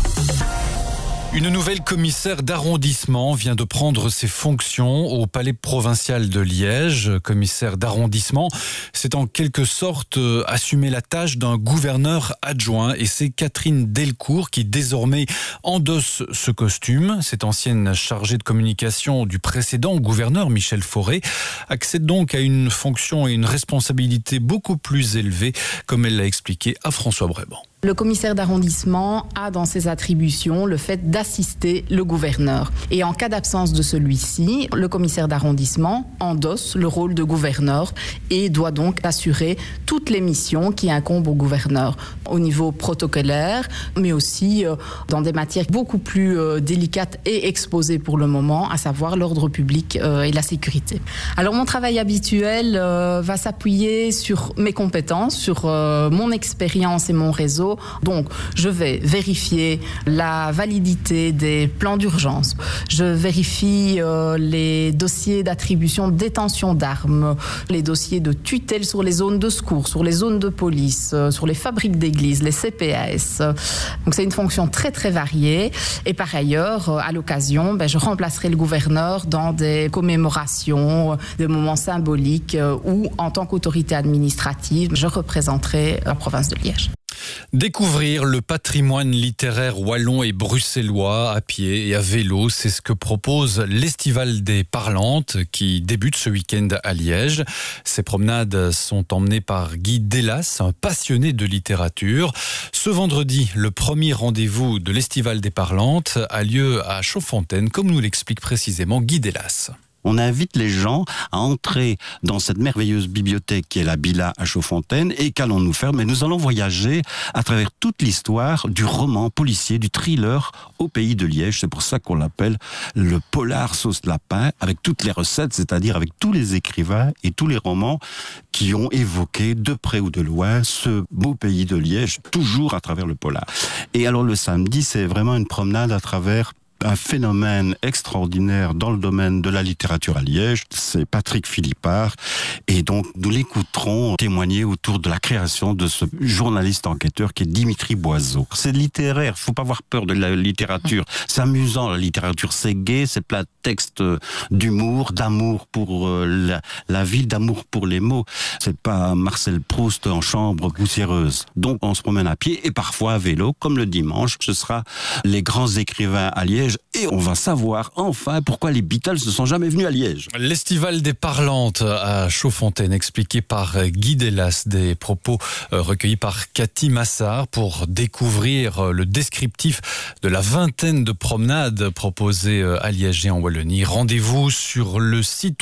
Une nouvelle commissaire d'arrondissement vient de prendre ses fonctions au palais provincial de Liège. Commissaire d'arrondissement, c'est en quelque sorte assumer la tâche d'un gouverneur adjoint et c'est Catherine Delcourt qui désormais endosse ce costume. Cette ancienne chargée de communication du précédent gouverneur Michel Fauré accède donc à une fonction et une responsabilité beaucoup plus élevée, comme elle l'a expliqué à François Bréban. Le commissaire d'arrondissement a dans ses attributions le fait d'assister le gouverneur. Et en cas d'absence de celui-ci, le commissaire d'arrondissement endosse le rôle de gouverneur et doit donc assurer toutes les missions qui incombent au gouverneur au niveau protocolaire, mais aussi dans des matières beaucoup plus délicates et exposées pour le moment, à savoir l'ordre public et la sécurité. Alors mon travail habituel va s'appuyer sur mes compétences, sur mon expérience et mon réseau. Donc, je vais vérifier la validité des plans d'urgence. Je vérifie les dossiers d'attribution de détention d'armes, les dossiers de tutelle sur les zones de secours, sur les zones de police, sur les fabriques d'église, les CPAS. Donc, c'est une fonction très, très variée. Et par ailleurs, à l'occasion, je remplacerai le gouverneur dans des commémorations, des moments symboliques où, en tant qu'autorité administrative, je représenterai la province de Liège. Découvrir le patrimoine littéraire wallon et bruxellois à pied et à vélo, c'est ce que propose l'Estival des Parlantes qui débute ce week-end à Liège. Ces promenades sont emmenées par Guy Delas, un passionné de littérature. Ce vendredi, le premier rendez-vous de l'Estival des Parlantes a lieu à Chaudfontaine, comme nous l'explique précisément Guy Delas. On invite les gens à entrer dans cette merveilleuse bibliothèque qui est la Bila à Chaudfontaine. Et qu'allons-nous faire ? Mais nous allons voyager à travers toute l'histoire du roman policier, du thriller au pays de Liège. C'est pour ça qu'on l'appelle le polar sauce lapin, avec toutes les recettes, c'est-à-dire avec tous les écrivains et tous les romans qui ont évoqué de près ou de loin ce beau pays de Liège, toujours à travers le polar. Et alors le samedi, c'est vraiment une promenade à travers un phénomène extraordinaire dans le domaine de la littérature à Liège. C'est Patrick Philippard. Et donc, nous l'écouterons témoigner autour de la création de ce journaliste enquêteur qui est Dimitri Boiseau. C'est littéraire, faut pas avoir peur de la littérature. C'est amusant, la littérature, c'est gai, c'est plein de textes d'humour, d'amour pour la ville, d'amour pour les mots. C'est pas Marcel Proust en chambre poussiéreuse. Donc, on se promène à pied et parfois à vélo, comme le dimanche. Ce sera les grands écrivains à Liège et on va savoir enfin pourquoi les Beatles ne sont jamais venus à Liège. L'Estival des Parlantes à Chaudfontaine, expliqué par Guy Delas, des propos recueillis par Cathy Massard pour découvrir le descriptif de la vingtaine de promenades proposées à Liège et en Wallonie. Rendez-vous sur le site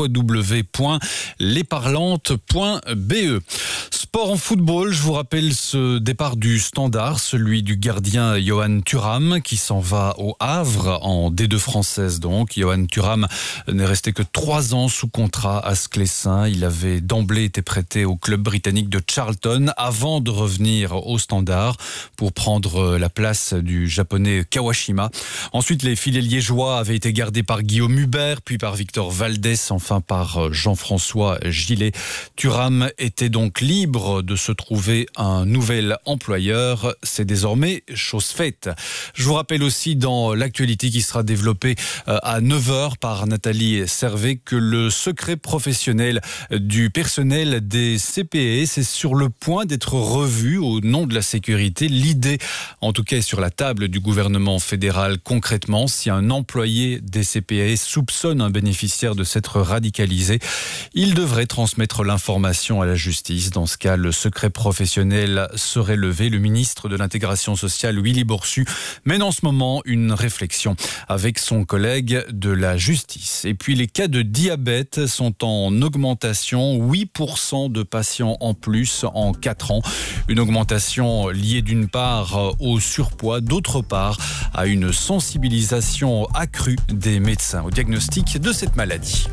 www.lesparlantes.be. Sport en football, je vous rappelle ce départ du Standard, celui du gardien Johan Thuram qui s'en va au Havre en D2 française donc. Johan Thuram n'est resté que 3 ans sous contrat à Sclessin. Il avait d'emblée été prêté au club britannique de Charlton avant de revenir au Standard pour prendre la place du japonais Kawashima. Ensuite, les filets liégeois avaient été gardés par Guillaume Hubert, puis par Victor Valdés, enfin par Jean-François Gillet. Thuram était donc libre de se trouver un nouvel employeur. C'est désormais chose faite. Je vous rappelle aussi dans l'actualité qui sera développée à 9h par Nathalie Servet que le secret professionnel du personnel des CPS est sur le point d'être revu au nom de la sécurité. L'idée, en tout cas, est sur la table du gouvernement fédéral. Concrètement, si un employé des CPS soupçonne un bénéficiaire de s'être radicalisé, il devrait transmettre l'information à la justice. Dans ce cas, le secret professionnel serait levé. Le ministre de l'Intégration sociale, Willy Borsu, mène en ce moment une réflexion avec son collègue de la justice. Et puis, les cas de diabète sont en augmentation. 8% de patients en plus en 4 ans. Une augmentation liée d'une part au surpoids, d'autre part à une sensibilisation accrue des médecins au diagnostic de cette maladie.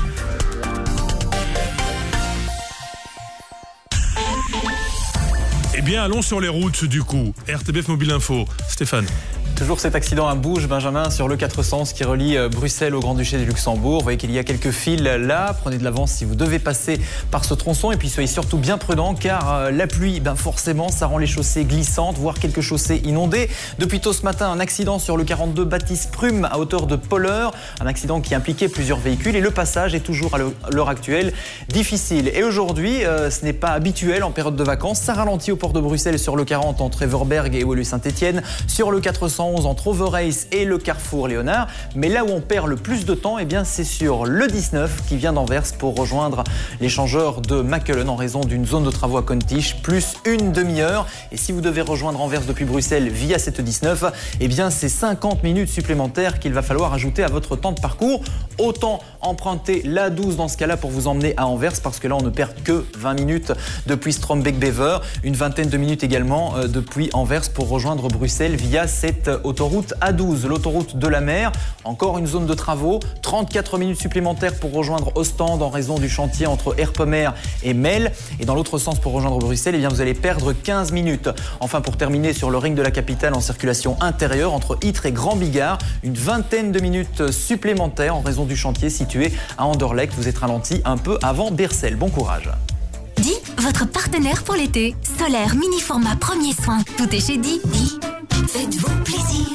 Eh bien, allons sur les routes du coup. RTBF Mobile Info. Stéphane. Toujours cet accident à Bouge, Benjamin, sur le 400 qui relie Bruxelles au Grand-Duché du Luxembourg. Vous voyez qu'il y a quelques fils là. Prenez de l'avance si vous devez passer par ce tronçon. Et puis soyez surtout bien prudents car la pluie, forcément, ça rend les chaussées glissantes, voire quelques chaussées inondées. Depuis tôt ce matin, un accident sur le 42 Baptiste Prume à hauteur de Polleur. Un accident qui impliquait plusieurs véhicules et le passage est toujours à l'heure actuelle difficile. Et aujourd'hui, ce n'est pas habituel en période de vacances. Ça ralentit au port de Bruxelles sur le 40 entre Everberg et Woluwe-Saint-Étienne. Sur le 411 entre Overijse et le carrefour Léonard. Mais là où on perd le plus de temps, c'est sur le 19 qui vient d'Anvers pour rejoindre l'échangeur de Makelen en raison d'une zone de travaux à Kontich, plus une demi-heure. Et si vous devez rejoindre Anvers depuis Bruxelles via cette 19, c'est 50 minutes supplémentaires qu'il va falloir ajouter à votre temps de parcours. Autant emprunter la 12 dans ce cas-là pour vous emmener à Anvers parce que là on ne perd que 20 minutes depuis Strombeek-Bever, une vingtaine de minutes également depuis Anvers pour rejoindre Bruxelles via cette autoroute A12, l'autoroute de la mer. Encore une zone de travaux, 34 minutes supplémentaires pour rejoindre Ostende en raison du chantier entre Erpemer et Mel. Et dans l'autre sens pour rejoindre Bruxelles, vous allez perdre 15 minutes. Enfin, pour terminer sur le ring de la capitale en circulation intérieure entre Ytre et Grand Bigard, une vingtaine de minutes supplémentaires en raison du chantier situé à Anderlecht. Vous êtes ralenti un peu avant Bercel. Bon courage. Di, votre partenaire pour l'été. Solaire, mini-format, premier soin. Tout est chez Di. Di, faites-vous plaisir.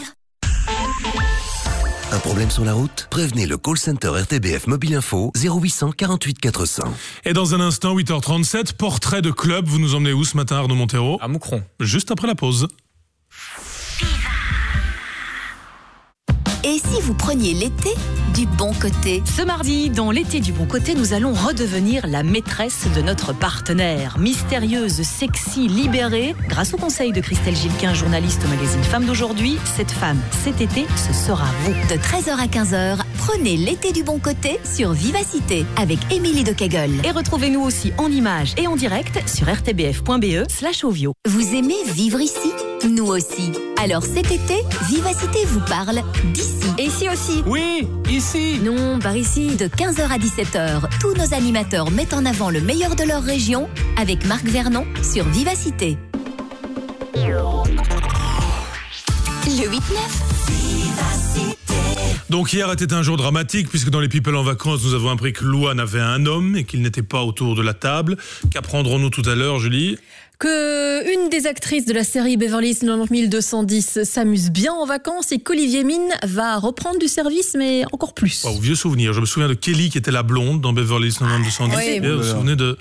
Un problème sur la route? Prévenez le call center RTBF Mobile Info 0800 48 400. Et dans un instant, 8h37, portrait de club. Vous nous emmenez où ce matin, Arnaud Montero? À Moucron. Juste après la pause. Et si vous preniez l'été du bon côté? Ce mardi, dans l'été du bon côté, nous allons redevenir la maîtresse de notre partenaire. Mystérieuse, sexy, libérée. Grâce au conseil de Christelle Gilquin, journaliste au magazine Femmes d'aujourd'hui, cette femme, cet été, ce sera vous. De 13h à 15h, prenez l'été du bon côté sur Vivacité avec Émilie de Kegel. Et retrouvez-nous aussi en images et en direct sur rtbf.be/ovio. Vous aimez vivre ici? Nous aussi. Alors cet été, Vivacité vous parle d'ici. Et ici aussi. Oui, ici. Non, par ici. De 15h à 17h, tous nos animateurs mettent en avant le meilleur de leur région avec Marc Vernon sur Vivacité. Le 8-9. Vivacité. Donc hier était un jour dramatique puisque dans les People en vacances, nous avons appris que Louane avait un homme et qu'il n'était pas autour de la table. Qu'apprendrons-nous tout à l'heure, Julie ? Que une des actrices de la série Beverly Hills 90210 s'amuse bien en vacances et qu'Olivier Mine va reprendre du service, mais encore plus. Oh, vieux souvenir. Je me souviens de Kelly qui était la blonde dans Beverly Hills 90210. Oui, Vous vous souvenez de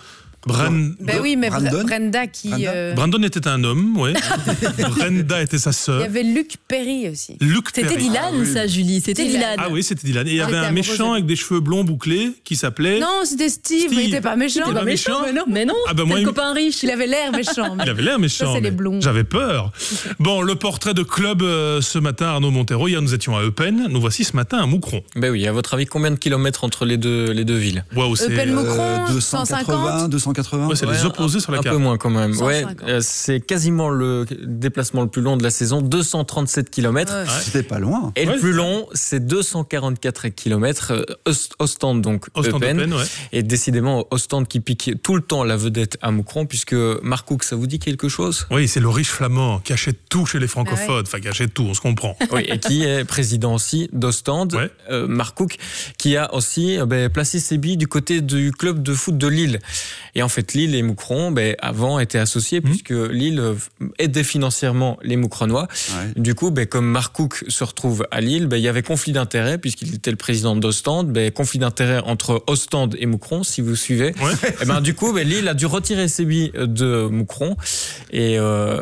oui, mais Brenda qui... Brandon était un homme, oui. Brenda était sa sœur. Il y avait Luc Perry aussi. C'était Dylan, ça, Julie. C'était Dylan. Ah oui, c'était Dylan. Et il y avait un méchant avec des cheveux blonds bouclés qui s'appelait... Non, c'était Steve. Il n'était pas méchant. Il était pas méchant. Mais non. Ah bah moi, le copain riche. Il avait l'air méchant. Il avait l'air méchant. Ça, c'est les blonds. J'avais peur. Bon, le portrait de club ce matin, Arnaud Montero. Hier, nous étions à Eupen. Nous voici ce matin à Moucron. Ben oui, à votre avis, combien de kilomètres entre les deux villes? Eupen-Moucron, 280, 280. Ouais, c'est les opposés sur la carte. Un peu moins quand même. 150. Ouais, c'est quasiment le déplacement le plus long de la saison, 237 km. Ouais. C'était pas loin. Et le plus long, c'est 244 km. Ostende, donc Eupen. Ouais. Et décidément, Ostende qui pique tout le temps la vedette à Moucron, puisque Marc Houck, ça vous dit quelque chose? Oui, c'est le riche flamand qui achète tout chez les francophones. Enfin, qui achète tout, on se comprend. Oui, et qui est président aussi d'Ostende. Ouais. Marc Houck, qui a aussi placé ses billes du côté du club de foot de Lille. Et en fait, Lille et Moucron, avant étaient associés puisque Lille aidait financièrement les Moucronois. Ouais. Du coup, comme Marc Houck se retrouve à Lille, il y avait conflit d'intérêts puisqu'il était le président d'Ostende. Conflit d'intérêts entre Ostende et Moucron, si vous suivez. Ouais. Et du coup, Lille a dû retirer ses billes de Moucron et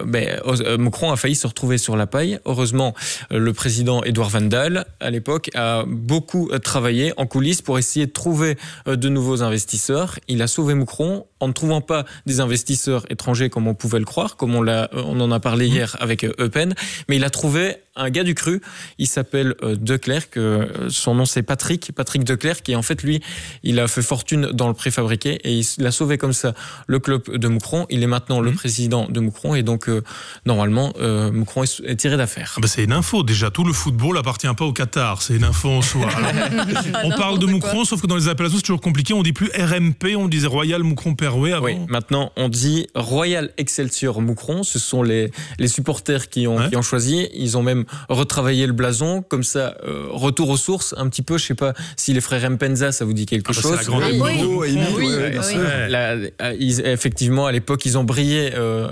Moucron a failli se retrouver sur la paille. Heureusement, le président Édouard Van Dalle, à l'époque, a beaucoup travaillé en coulisses pour essayer de trouver de nouveaux investisseurs. Il a sauvé Moucron en ne trouvant pas des investisseurs étrangers comme on pouvait le croire, comme on en a parlé hier avec Eupen, mais il a trouvé un gars du cru, il s'appelle Declercq, son nom c'est Patrick Declercq, qui en fait lui, il a fait fortune dans le préfabriqué et il a sauvé comme ça le club de Moucron. Il est maintenant le président de Moucron et donc normalement Moucron est tiré d'affaire. C'est une info déjà, tout le football n'appartient pas au Qatar, c'est une info en soi. Alors, on parle de Moucron, sauf que dans les appellations c'est toujours compliqué, on dit plus RMP, on disait Royal Moucron Perouet avant. Oui, maintenant on dit Royal Excelsior Moucron, ce sont les supporters qui ont choisi, ils ont même retravailler le blason, comme ça, retour aux sources, un petit peu, je sais pas si les frères Mpenza, ça vous dit quelque chose. C'est la grande bien sûr. Effectivement, à l'époque, ils ont brillé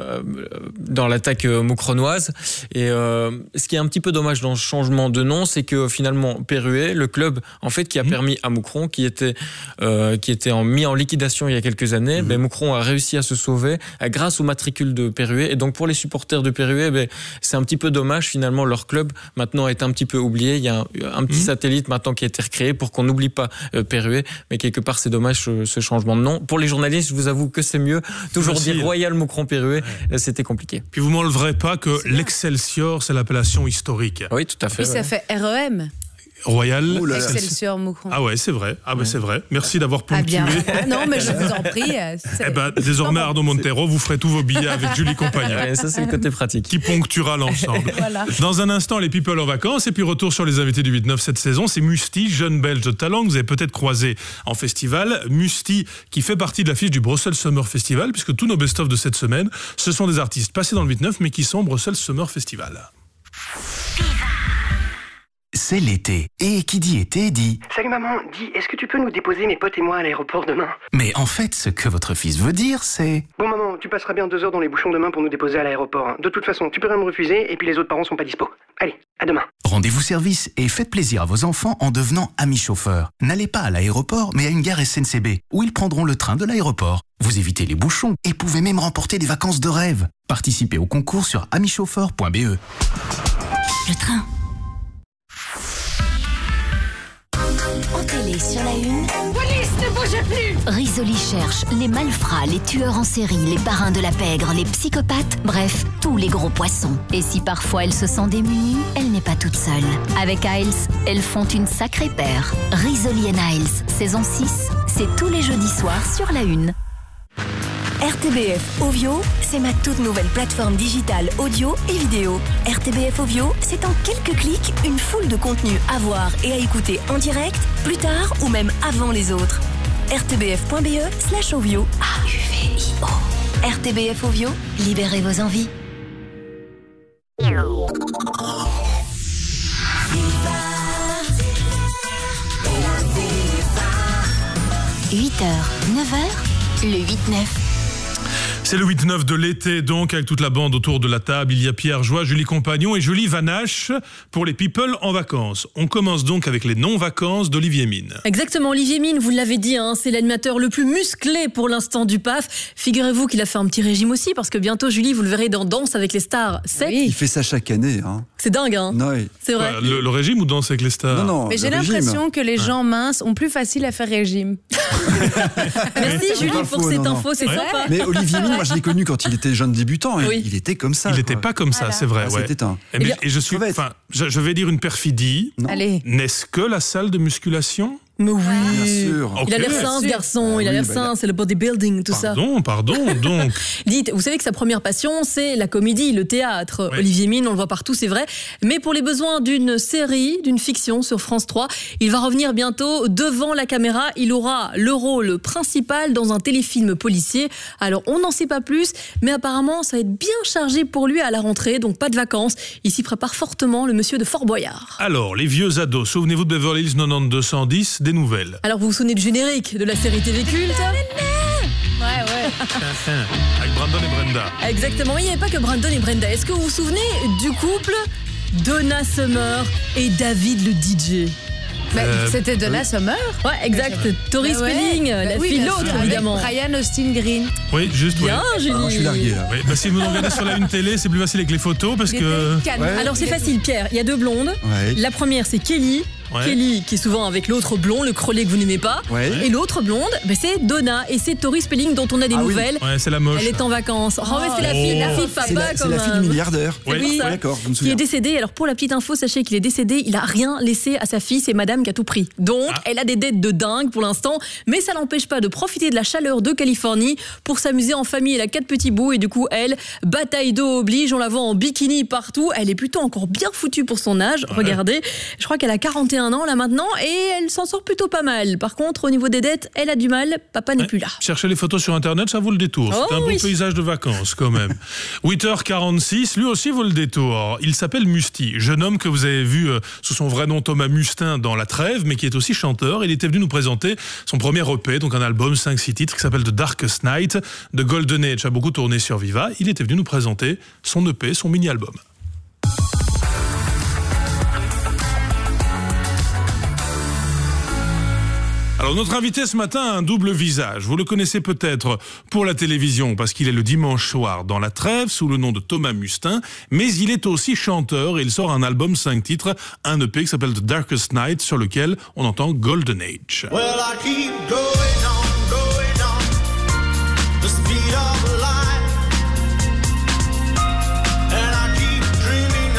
dans l'attaque moucronoise. Et ce qui est un petit peu dommage dans ce changement de nom, c'est que finalement, Perouet, le club, en fait, qui a permis à Moucron, qui était mis en liquidation il y a quelques années, Moucron a réussi à se sauver grâce au matricule de Perouet. Et donc, pour les supporters de Perouet, c'est un petit peu dommage, finalement, leur club maintenant est un petit peu oublié. Il y a un petit satellite maintenant qui a été recréé pour qu'on n'oublie pas Perouet, mais quelque part c'est dommage ce changement de nom. Pour les journalistes, je vous avoue que c'est mieux. Toujours dire Royal Moucron Perouet, c'était compliqué. Puis vous m'enleverez pas que l'Excelsior, c'est l'appellation historique. Oui, tout à fait. Puis ça fait REM. Royal Excelsior Moucron. Ah ouais, c'est vrai. C'est vrai. Merci d'avoir ponctué. Non, mais je vous en prie. Désormais, Arnaud Montero, vous ferez tous vos billets avec Julie Compagnon. Ouais, ça, c'est le côté pratique. Qui ponctuera l'ensemble. Voilà. Dans un instant, les People en vacances. Et puis, retour sur les invités du 8-9 cette saison. C'est Musti, jeune belge de talent que vous avez peut-être croisé en festival. Musti, qui fait partie de l'affiche du Brussels Summer Festival, puisque tous nos best-of de cette semaine, ce sont des artistes passés dans le 8-9, mais qui sont au Brussels Summer Festival. C'est l'été. Et qui dit été dit... Salut maman, dis, est-ce que tu peux nous déposer mes potes et moi à l'aéroport demain? Mais en fait, ce que votre fils veut dire, c'est... Bon maman, tu passeras bien 2 heures dans les bouchons demain pour nous déposer à l'aéroport. De toute façon, tu peux rien me refuser et puis les autres parents sont pas dispo. Allez, à demain. Rendez-vous service et faites plaisir à vos enfants en devenant amis chauffeurs. N'allez pas à l'aéroport, mais à une gare SNCB, où ils prendront le train de l'aéroport. Vous évitez les bouchons et pouvez même remporter des vacances de rêve. Participez au concours sur amichauffeur.be. Le train. En télé sur la une. Police, ne bougez plus! Risoli cherche les malfrats, les tueurs en série, les parrains de la pègre, les psychopathes, bref, tous les gros poissons. Et si parfois elle se sent démunie, elle n'est pas toute seule. Avec Isles, elles font une sacrée paire. Risoli and Isles, saison 6, c'est tous les jeudis soirs sur la une. RTBF Ovio, c'est ma toute nouvelle plateforme digitale audio et vidéo. RTBF Ovio, c'est en quelques clics une foule de contenus à voir et à écouter en direct, plus tard ou même avant les autres. rtbf.be/ovio. AUVIO. RTBF Ovio, libérez vos envies. 8h, 9h, le 8-9. C'est le 8-9 de l'été, donc, avec toute la bande autour de la table. Il y a Pierre Joie, Julie Compagnon et Julie Vanache pour les people en vacances. On commence donc avec les non-vacances d'Olivier Mine. Exactement, Olivier Mine, vous l'avez dit, c'est l'animateur le plus musclé pour l'instant du PAF. Figurez-vous qu'il a fait un petit régime aussi, parce que bientôt, Julie, vous le verrez dans Danse avec les stars 7. Il fait ça chaque année. C'est dingue, Oui. C'est vrai. Le régime ou Danse avec les stars? Non, mais j'ai l'impression que les gens minces ont plus facile à faire régime. Merci Julie pour cette info, c'est sympa. Mais Olivier Mine, moi je l'ai connu quand il était jeune débutant. Oui. Il était comme ça. Il n'était pas comme ça, c'est vrai. C'était un. Et je vais dire une perfidie. Allez. N'est-ce que la salle de musculation? Mais oui, bien sûr. Il a l'air sain ce garçon, il a l'air sain, c'est le bodybuilding, tout ça. Pardon, donc. Dites, vous savez que sa première passion, c'est la comédie, le théâtre. Oui. Olivier Mine, on le voit partout, c'est vrai. Mais pour les besoins d'une série, d'une fiction sur France 3, il va revenir bientôt devant la caméra. Il aura le rôle principal dans un téléfilm policier. Alors, on n'en sait pas plus, mais apparemment, ça va être bien chargé pour lui à la rentrée, donc pas de vacances. Il s'y prépare fortement, le monsieur de Fort Boyard. Alors, les vieux ados, souvenez-vous de Beverly Hills 90210, des nouvelles. Alors, vous vous souvenez du générique de la série TV culte ? Ouais. Avec Brandon et Brenda. Exactement, il n'y avait pas que Brandon et Brenda. Est-ce que vous vous souvenez du couple Donna Summer et David le DJ ? C'était Donna Summer. Ouais, exact. Tori Spelling, la fille de l'autre, évidemment. Ryan Austin Green. Oui, juste. Bien, Julie. Je suis largué là. Oui, si vous nous regardez sur la une télé, c'est plus facile avec les photos parce que. Alors c'est facile, Pierre. Il y a deux blondes. Ouais. La première, c'est Kelly. Ouais. Kelly, qui est souvent avec l'autre blond, le crollet que vous n'aimez pas. Ouais. Et l'autre blonde, c'est Donna. Et c'est Tori Spelling dont on a des nouvelles. Ouais, c'est la moche. Elle est en vacances. Oh, mais c'est la fille de papa. C'est la fille du milliardaire. Oui, d'accord, je me qui est souviens. décédé. Alors pour la petite info, sachez qu'il est décédé. Il a rien laissé à sa fille. C'est madame qui a tout pris. Donc elle a des dettes de dingue pour l'instant. Mais ça l'empêche pas de profiter de la chaleur de Californie pour s'amuser en famille. Elle a 4 petits bouts. Et du coup, elle, bataille d'eau oblige. On la voit en bikini partout. Elle est plutôt encore bien foutue pour son âge. Ouais. Regardez. Je crois qu'elle a 41 ans là maintenant. Et elle s'en sort plutôt pas mal. Par contre, au niveau des dettes, elle a du mal. Papa n'est plus là. Cherchez les photos sur Internet, ça vaut le détour. C'est un beau paysage de vacances, quand même. 8h46, lui aussi vaut le détour. Il s'appelle Musti, jeune homme que vous avez vu sous son vrai nom Thomas Mustin dans La Trêve, mais qui est aussi chanteur. Il était venu nous présenter son premier EP, donc un album 5-6 titres qui s'appelle The Darkest Night. The Golden Age a beaucoup tourné sur Viva. Il était venu nous présenter son EP, son mini-album. Alors notre invité ce matin a un double visage. Vous le connaissez peut-être pour la télévision parce qu'il est le dimanche soir dans La Trêve sous le nom de Thomas Mustin, mais il est aussi chanteur et il sort un album 5 titres, un EP qui s'appelle The Darkest Night sur lequel on entend Golden Age. Well, I keep going on, the speed of light, and I keep dreaming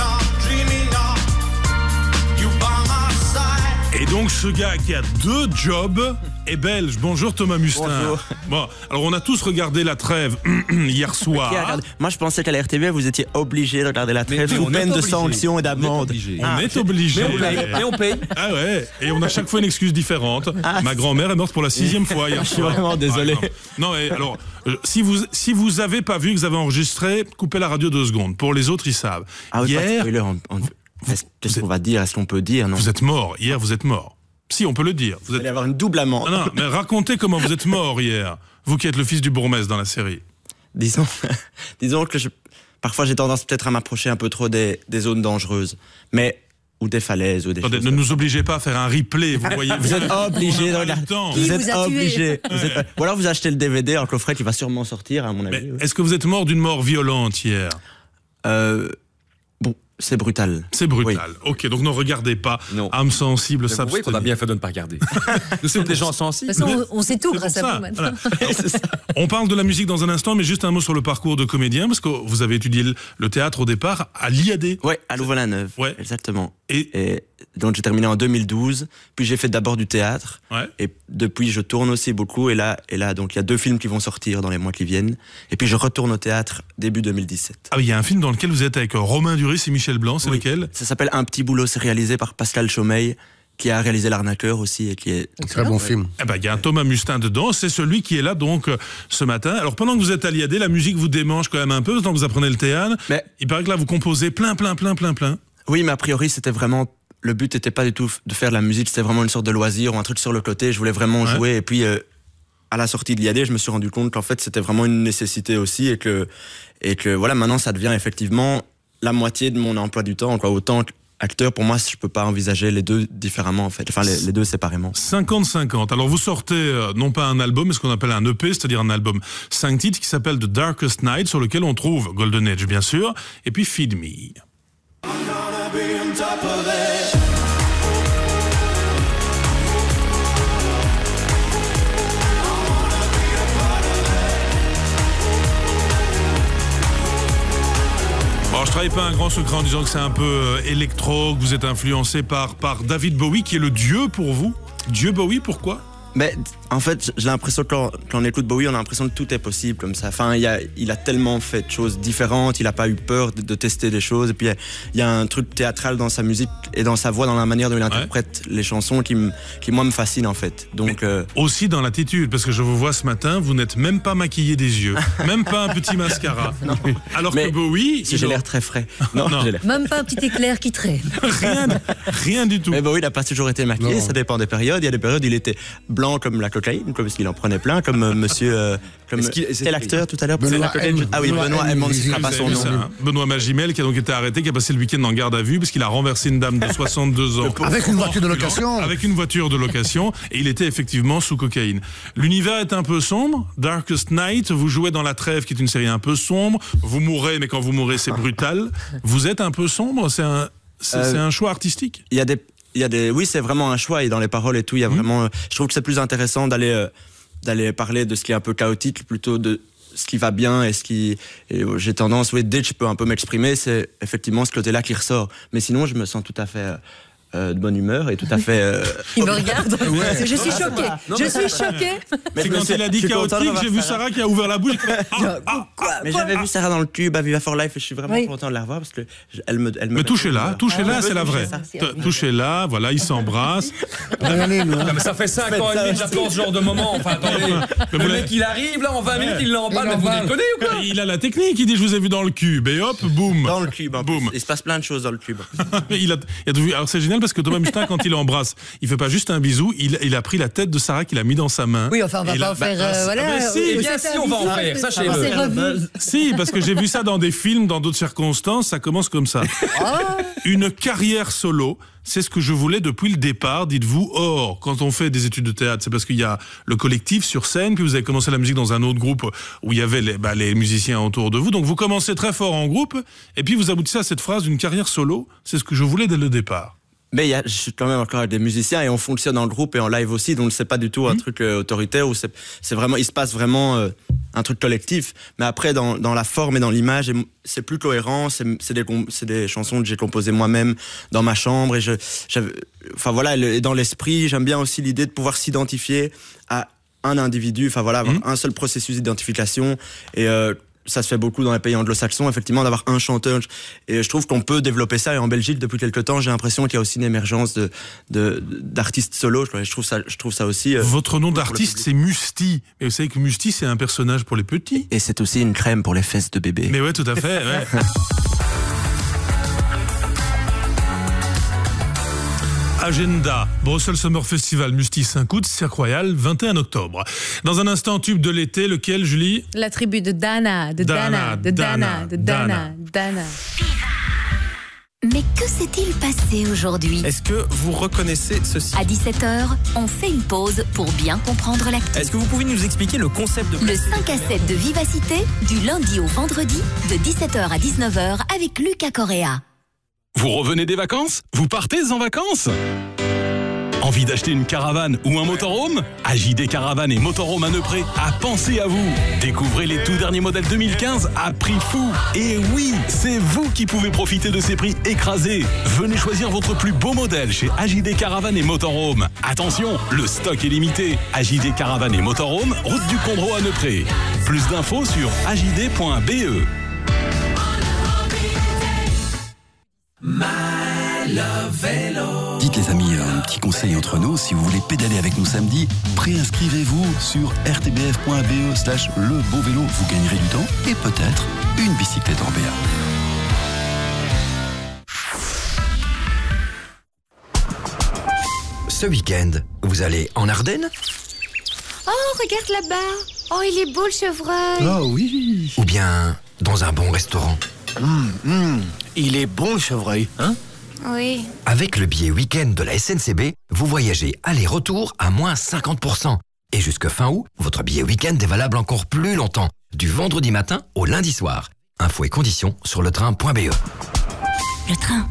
of you by my side. Et donc ce gars qui a 2 jobs est belge. Bonjour Thomas Mustin. Bonjour. Bon, alors on a tous regardé La Trêve hier soir. Moi je pensais qu'à la RTB vous étiez obligé de regarder La Trêve sous peine de sanction et d'amende. On est obligé. Mais on paye. Ah ouais. Et on a chaque fois une excuse différente. Ma grand-mère est morte pour la 6e fois hier soir. Je suis vraiment désolé. Non, et alors, si vous avez pas vu que vous avez enregistré, coupez la radio 2 secondes. Pour les autres, ils savent. Ah oui, hier, qu'est-ce qu'on va dire? Est-ce qu'on peut dire? Non. Vous êtes mort. Hier, vous êtes mort. Si, on peut le dire. Vous allez avoir une double amende. Non, mais racontez comment vous êtes mort hier. Vous qui êtes le fils du bourgmestre dans la série. Disons que parfois j'ai tendance peut-être à m'approcher un peu trop des zones dangereuses. Ou des falaises, ou des choses. Ne nous obligez pas à faire un replay, vous voyez. Vous êtes obligé de regarder. Vous êtes obligé. Ou alors vous achetez le DVD en coffret qui va sûrement sortir, à mon avis. Mais est-ce que vous êtes mort d'une mort violente hier? Bon, c'est brutal. C'est brutal. Oui. Ok, donc ne regardez pas. Non. Âme sensible, ça. Oui, qu'on a bien fait de ne pas regarder. Nous sommes des gens sensibles. De toute façon, on sait tout grâce à vous maintenant. Voilà. On parle de la musique dans un instant, mais juste un mot sur le parcours de comédien, parce que vous avez étudié le théâtre au départ à l'IAD. Oui, à Louvain-la-Neuve. Ouais. Exactement. Et donc j'ai terminé en 2012, puis j'ai fait d'abord du théâtre. Ouais. Et depuis, je tourne aussi beaucoup. Et là, donc il y a 2 films qui vont sortir dans les mois qui viennent. Et puis je retourne au théâtre début 2017. Ah oui, il y a un film dans lequel vous êtes avec Romain Duris et Michel Blanc, c'est lequel? Ça s'appelle Un petit boulot, c'est réalisé par Pascal Chaumeil, qui a réalisé L'Arnaqueur aussi et qui est un très bon film. Eh ben, il y a un Thomas Mustin dedans, c'est celui qui est là donc ce matin. Alors pendant que vous êtes à l'IAD, la musique vous démange quand même un peu, tant que vous apprenez le théâtre. Mais il paraît que là vous composez plein. Oui, mais a priori c'était vraiment, le but n'était pas du tout de faire de la musique, c'était vraiment une sorte de loisir ou un truc sur le côté. Je voulais vraiment jouer et puis à la sortie de l'IAD, je me suis rendu compte qu'en fait, c'était vraiment une nécessité aussi et que voilà, maintenant, ça devient effectivement la moitié de mon emploi du temps, quoi. Autant acteur, pour moi, je peux pas envisager les deux différemment, en fait. Enfin, les deux séparément. 50-50. Alors, vous sortez non pas un album, mais ce qu'on appelle un EP, c'est-à-dire un album 5 titres qui s'appelle The Darkest Night, sur lequel on trouve Golden Age, bien sûr, et puis Feed Me. Alors, je travaille pas un grand secret en disant que c'est un peu électro, que vous êtes influencé par David Bowie, qui est le dieu pour vous. Dieu Bowie, pourquoi ? Mais en fait, j'ai l'impression que quand on écoute Bowie, on a l'impression que tout est possible comme ça. Enfin, il a tellement fait de choses différentes, il n'a pas eu peur de tester des choses. Et puis, il y a un truc théâtral dans sa musique et dans sa voix, dans la manière dont il interprète les chansons qui moi, me fascine en fait. Donc, aussi dans l'attitude, parce que je vous vois ce matin, vous n'êtes même pas maquillé des yeux, même pas un petit mascara. Non. Alors que Bowie... J'ai l'air très frais. Non. J'ai l'air... Même pas un petit éclair qui traîne. Rien du tout. Mais Bowie n'a pas toujours été maquillé, ça dépend des périodes. Il y a des périodes où il était blanc comme la cocaïne, parce qu'il en prenait plein, comme monsieur... quel acteur tout à l'heure? Ah oui, Benoît M, on ne citera pas son nom. Benoît Magimel, qui a donc été arrêté, qui a passé le week-end en garde à vue, parce qu'il a renversé une dame de 62 ans. Avec une voiture de location. Avec une voiture de location, et il était effectivement sous cocaïne. L'univers est un peu sombre. Darkest Night, vous jouez dans La Trêve, qui est une série un peu sombre. Vous mourrez, mais quand vous mourrez, c'est brutal. Vous êtes un peu sombre, c'est un choix artistique? Il y a des, oui, c'est vraiment un choix, et dans les paroles et tout, il y a vraiment, je trouve que c'est plus intéressant d'aller parler de ce qui est un peu chaotique plutôt de ce qui va bien et j'ai tendance, dès que je peux un peu m'exprimer, c'est effectivement ce côté-là qui ressort. Mais sinon, je me sens tout à fait de bonne humeur et tout à fait... Il me regarde. Je suis choquée. Je suis choquée. C'est quand il a dit chaotique, j'ai vu Sarah qui a ouvert la bouche. Mais j'avais vu Sarah dans le Cube à Viva for Life et je suis vraiment content de la revoir parce que elle me. Mais touchez-la, c'est la vraie. Touchez-la, voilà, ils s'embrassent. Mais ça fait 5 ans et demi que j'attends ce genre de moment. Enfin, attendez. Le mec, il arrive là en 20 minutes, il l'emballe. Mais vous déconnez ou quoi? Il a la technique, il dit je vous ai vu dans le Cube et hop, boum. Dans le Cube, boum. Il se passe plein de choses dans le Cube. Alors c'est génial parce que Thomas Mustin, quand il embrasse, il fait pas juste un bisou, il a pris la tête de Sarah qu'il a mis dans sa main. Oui, enfin, on va pas en faire. Voilà. Eh bien, si on va en faire, sachez-le. Si, parce que j'ai vu ça dans des films, dans d'autres circonstances, ça commence comme ça. Une carrière solo, c'est ce que je voulais depuis le départ, dites-vous. Or, quand on fait des études de théâtre, c'est parce qu'il y a le collectif sur scène, puis vous avez commencé la musique dans un autre groupe où il y avait les musiciens autour de vous. Donc vous commencez très fort en groupe, et puis vous aboutissez à cette phrase d'une carrière solo, c'est ce que je voulais dès le départ. Mais je suis quand même encore avec des musiciens et on fonctionne en groupe et en live aussi, donc c'est pas du tout un truc autoritaire, où c'est vraiment, il se passe vraiment un truc collectif. Mais après, dans la forme et dans l'image, c'est plus cohérent. C'est des chansons que j'ai composées moi-même dans ma chambre et enfin voilà, et dans l'esprit, j'aime bien aussi l'idée de pouvoir s'identifier à un individu. Enfin voilà, avoir un seul processus d'identification et ça se fait beaucoup dans les pays anglo-saxons, effectivement, d'avoir un chanteur. Et je trouve qu'on peut développer ça. Et en Belgique, depuis quelques temps, j'ai l'impression qu'il y a aussi une émergence d'artistes solo. Je trouve ça aussi... Votre nom d'artiste, c'est Musti. Et vous savez que Musti, c'est un personnage pour les petits. Et c'est aussi une crème pour les fesses de bébé. Mais ouais, tout à fait. Ouais. Agenda, Brussels Summer Festival, Musti 5 août, Cirque Royal, 21 octobre. Dans un instant, tube de l'été, lequel, Julie? La tribu de Dana. Mais que s'est-il passé aujourd'hui? Est-ce que vous reconnaissez ceci? À 17h, on fait une pause pour bien comprendre l'actu. Est-ce que vous pouvez nous expliquer le concept de... Le 5 à 7 de Vivacité, du lundi au vendredi, de 17h à 19h avec Lucas Correa. Vous revenez des vacances? Vous partez en vacances? Envie d'acheter une caravane ou un motorhome? AJD Caravane et Motorhome à Neupré a pensé à vous. Découvrez les tout derniers modèles 2015 à prix fou. Et oui, c'est vous qui pouvez profiter de ces prix écrasés. Venez choisir votre plus beau modèle chez AJD Caravane et Motorhome. Attention, le stock est limité. AJD Caravane et Motorhome, route du Condro à Neupré. Plus d'infos sur ajd.be. Dites les amis, un petit conseil entre nous, si vous voulez pédaler avec nous samedi, préinscrivez-vous sur rtbf.be/lebeauvélo, vous gagnerez du temps et peut-être une bicyclette Orbea. Ce week-end, vous allez en Ardennes? Oh, regarde là-bas. Oh, il est beau le chevreuil. Oh oui. Ou bien dans un bon restaurant. Il est bon le chevreuil, hein? Oui. Avec le billet week-end de la SNCB, vous voyagez aller-retour à moins 50%. Et jusque fin août, votre billet week-end est valable encore plus longtemps, du vendredi matin au lundi soir. Infos et conditions sur letrain.be. Le train.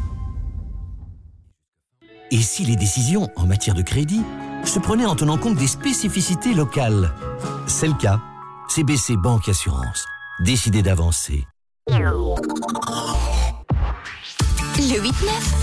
Et si les décisions en matière de crédit se prenaient en tenant compte des spécificités locales? C'est le cas. CBC Banque Assurance. Décidez d'avancer. Le 8-9.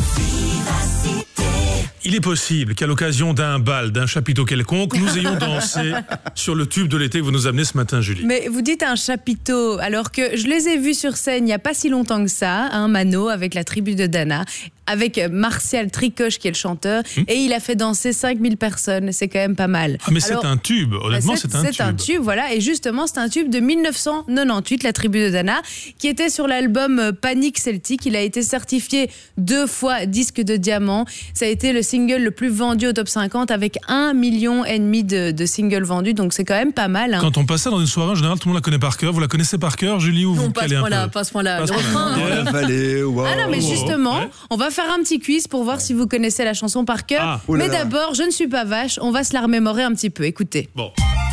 Il est possible qu'à l'occasion d'un bal, d'un chapiteau quelconque, nous ayons dansé sur le tube de l'été que vous nous amenez ce matin, Julie. Mais vous dites un chapiteau, alors que je les ai vus sur scène il n'y a pas si longtemps que ça, un Mano avec la tribu de Dana, avec Martial Tricoche qui est le chanteur, et il a fait danser 5000 personnes, c'est quand même pas mal. Ah mais alors, c'est un tube, honnêtement c'est un tube. C'est un tube, voilà, et justement c'est un tube de 1998, la tribu de Dana, qui était sur l'album Panic Celtic. Il a été certifié 2 fois disque de diamant. Ça a été le single le plus vendu au top 50 avec 1,5 million de singles vendus, donc c'est quand même pas mal. Hein. Quand on passe ça dans une soirée, en général, tout le monde la connaît par cœur. Vous la connaissez par cœur, Julie, ou non, vous calez un peu? Pas à ce point-là. Le refrain. Ah non, mais justement, on va faire un petit quiz pour voir si vous connaissez la chanson par cœur. Mais d'abord, je ne suis pas vache, on va se la remémorer un petit peu. Écoutez. Bon.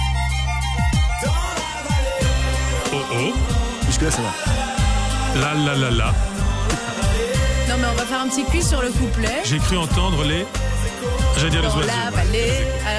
Jusque-là, ça va. La. Non, mais on va faire un petit quiz sur le couplet. J'ai cru entendre les... J'allais dire les oiseaux. La vallée.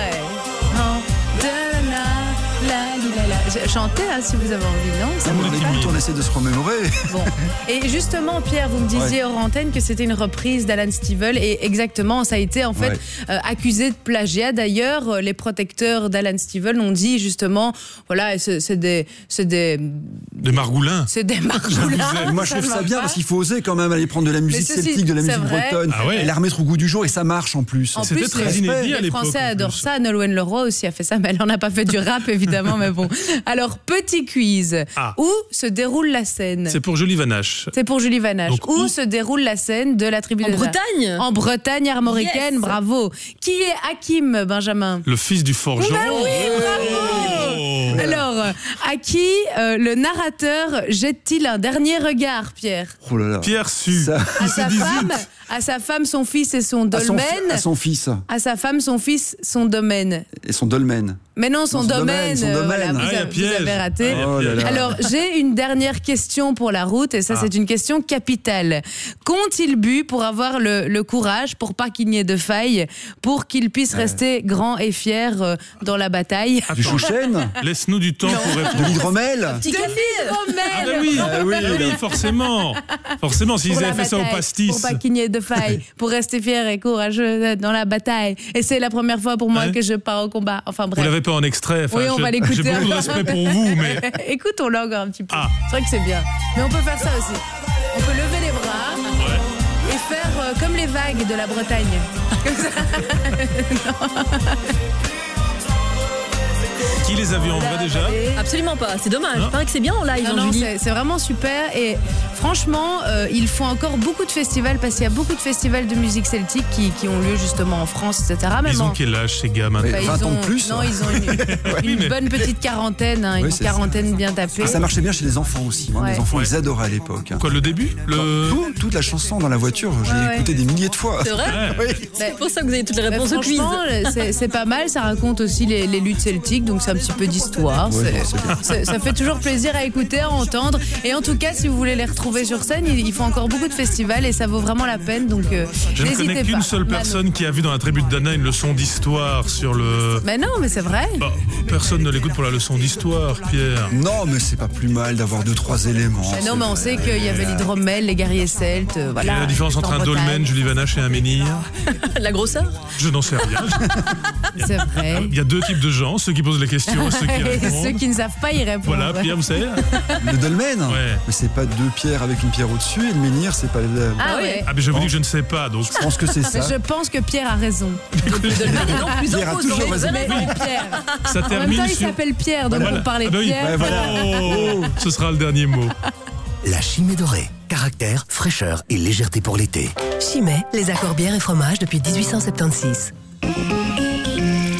Chantez si vous avez envie, non? On essaie de se remémorer. Bon. Et justement, Pierre, vous me disiez hors antenne que c'était une reprise d'Alan Stivell, et exactement, ça a été en fait accusé de plagiat. D'ailleurs, les protecteurs d'Alan Stivell ont dit justement, voilà, c'est des margoulins. C'est des margoulins. Moi, je trouve ça bien parce qu'il faut oser quand même aller prendre de la musique celtique, de la musique bretonne, et la remettre au goût du jour, et ça marche en plus. C'était très inédit à l'époque. Les Français adorent ça. Nolwenn Leroy aussi a fait ça, mais elle n'en a pas fait du rap évidemment, mais bon. Alors, petit quiz. Où se déroule la scène? C'est pour Julie Vanache. C'est pour Julie Vanache. Donc, où se déroule la scène de la tribu de Bretagne? En Bretagne armoricaine, bravo. Qui est Hakim, Benjamin? Le fils du forgeron. Oui, bravo. Alors, à qui le narrateur jette-t-il un dernier regard, Pierre? Oh là là. Pierre Su. À sa femme, son fils et son dolmen. À son fils. À sa femme, son fils, son domaine. Et son dolmen. Mais non, son domaine. Voilà, vous avez raté. Alors, j'ai une dernière question pour la route, et ça, c'est une question capitale. Qu'ont-ils bu pour avoir le courage, pour pas qu'il n'y ait de faille, pour qu'ils puissent rester grands et fiers dans la bataille? Du chouchen. Laisse-nous du temps pour répondre. De l'hydromel. Petit café. Ah oui, forcément. Forcément, s'ils avaient fait ça au pastis. Pour pas qu'il n'y ait de faille, pour rester fiers et courageux dans la bataille. Et c'est la première fois pour moi que je pars au combat. Enfin bref. Vous l'avez pas en extrait. Oui, on va l'écouter. J'ai beaucoup de respect pour vous, mais... Écoutons-le encore un petit peu. C'est vrai que c'est bien. Mais on peut faire ça aussi. On peut lever les bras et faire comme les vagues de la Bretagne. Comme ça. Qui les a vus en vrai déjà? Absolument pas, c'est dommage. Il paraît que c'est bien en live. Non, c'est vraiment super. Et franchement, ils font encore beaucoup de festivals, parce qu'il y a beaucoup de festivals de musique celtique qui ont lieu justement en France, etc. Ils ont quel âge ces gars maintenant? 20 ans de plus. Non, ils ont une bonne petite quarantaine, une quarantaine bien tapée. Ça marchait bien chez les enfants aussi. Les enfants, ils adoraient à l'époque. Quoi, le début? Toute la chanson dans la voiture, j'ai écouté des milliers de fois. C'est vrai? C'est pour ça que vous avez toutes les réponses au quiz. Franchement, c'est pas mal, ça raconte aussi les luttes celtiques, donc c'est un petit peu d'histoire. Ça fait toujours plaisir à écouter, à entendre. Et en tout cas, si vous voulez les retrouver sur scène, ils font encore beaucoup de festivals et ça vaut vraiment la peine. Donc, je ne connais qu'une seule personne qui a vu dans la tribu de Dana une leçon d'histoire sur le... Mais non, mais c'est vrai. Personne ne l'écoute pour la leçon d'histoire, Pierre. Non, mais c'est pas plus mal d'avoir 2-3 éléments. Mais non, mais on sait qu'il y avait l'hydromel, les guerriers celtes. Voilà. Quelle est la différence entre un dolmen, Julie Vanache et un menhir? La grosseur? Je n'en sais rien. C'est vrai. Il y a 2 types de gens, ceux qui posent les questions et ceux qui répondent. Ceux qui ne savent pas y répondre. Voilà, Pierre, vous savez? Le dolmen? Mais c'est pas 2 pierres avec une pierre au-dessus, et le menhir, c'est pas le... Ah ouais. Ah, mais je vous dis que je ne sais pas, donc... Je pense que c'est ça. Je pense que Pierre a raison. Pierre a toujours raison. Ça termine en même temps, il sur... s'appelle Pierre, donc on parlait de Pierre. Ce sera le dernier mot. La Chimay dorée. Caractère, fraîcheur et légèreté pour l'été. Chimay, les accords bière et fromage depuis 1876.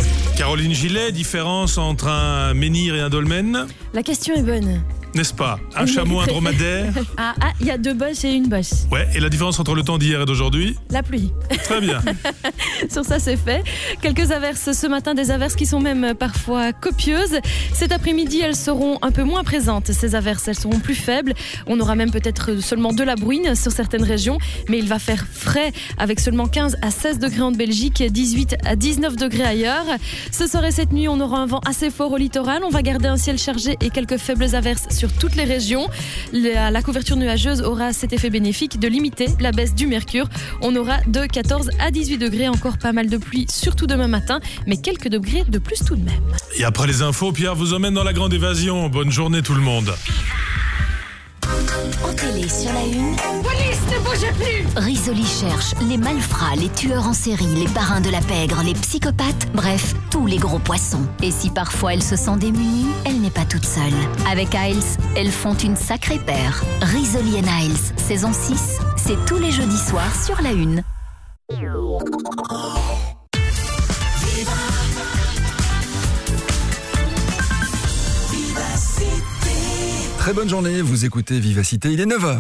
Caroline Gillet, différence entre un menhir et un dolmen? La question est bonne. N'est-ce pas? Un chameau, un dromadaire? Il y a 2 bosses et une bosse. Ouais, et la différence entre le temps d'hier et d'aujourd'hui? La pluie. Très bien. Sur ça, c'est fait. Quelques averses ce matin, des averses qui sont même parfois copieuses. Cet après-midi, elles seront un peu moins présentes. Ces averses, elles seront plus faibles. On aura même peut-être seulement de la bruine sur certaines régions, mais il va faire frais avec seulement 15 à 16 degrés en Belgique, 18 à 19 degrés ailleurs. Ce soir et cette nuit, on aura un vent assez fort au littoral. On va garder un ciel chargé et quelques faibles averses sur toutes les régions. La couverture nuageuse aura cet effet bénéfique de limiter la baisse du mercure. On aura de 14 à 18 degrés, encore pas mal de pluie, surtout demain matin, mais quelques degrés de plus tout de même. Et après les infos, Pierre vous emmène dans la grande évasion. Bonne journée tout le monde. En télé sur la une, Police, ne bougez plus! Risoli cherche les malfrats, les tueurs en série, les parrains de la pègre, les psychopathes, bref, tous les gros poissons. Et si parfois elle se sent démunie, elle n'est pas toute seule. Avec Isles, elles font une sacrée paire. Risoli and Isles, saison 6, c'est tous les jeudis soirs sur la une. Très bonne journée, vous écoutez Vivacité, il est 9h.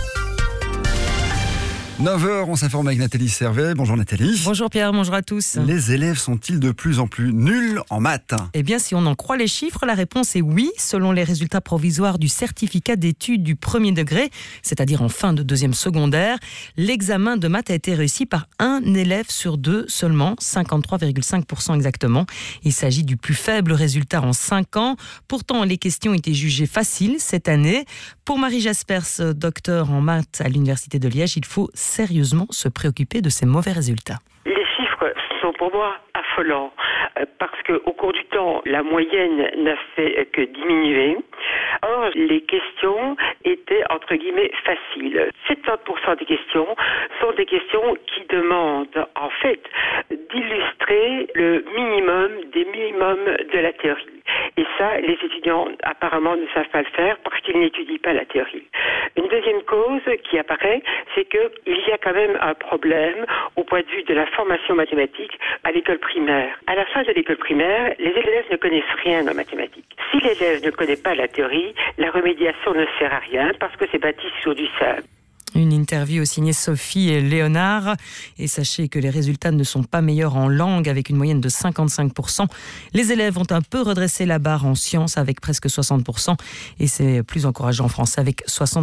9h, on s'informe avec Nathalie Servet. Bonjour Nathalie. Bonjour Pierre, bonjour à tous. Les élèves sont-ils de plus en plus nuls en maths? Eh bien, si on en croit les chiffres, la réponse est oui, selon les résultats provisoires du certificat d'études du premier degré, c'est-à-dire en fin de deuxième secondaire. L'examen de maths a été réussi par un élève sur 2 seulement, 53,5% exactement. Il s'agit du plus faible résultat en 5 ans. Pourtant, les questions étaient jugées faciles cette année. Pour Marie Jaspers, docteur en maths à l'Université de Liège, il faut sérieusement se préoccuper de ces mauvais résultats. Les chiffres sont pour moi affolants parce qu'au cours du temps, la moyenne n'a fait que diminuer. Or, les questions étaient entre guillemets faciles. 70% des questions sont des questions qui demandent en fait d'illustrer le minimum des minimums de la théorie. Et ça, les étudiants apparemment ne savent pas le faire parce qu'ils n'étudient pas la théorie. Une deuxième cause qui apparaît, c'est qu'il y a quand même un problème au point de vue de la formation mathématique à l'école primaire. À la fin de l'école primaire, les élèves ne connaissent rien en mathématiques. Si l'élève ne connaît pas la théorie, la remédiation ne sert à rien parce que c'est bâti sur du sable. Une interview signée Sophie et Léonard. Et sachez que les résultats ne sont pas meilleurs en langue avec une moyenne de 55%. Les élèves ont un peu redressé la barre en sciences avec presque 60%. Et c'est plus encourageant en français avec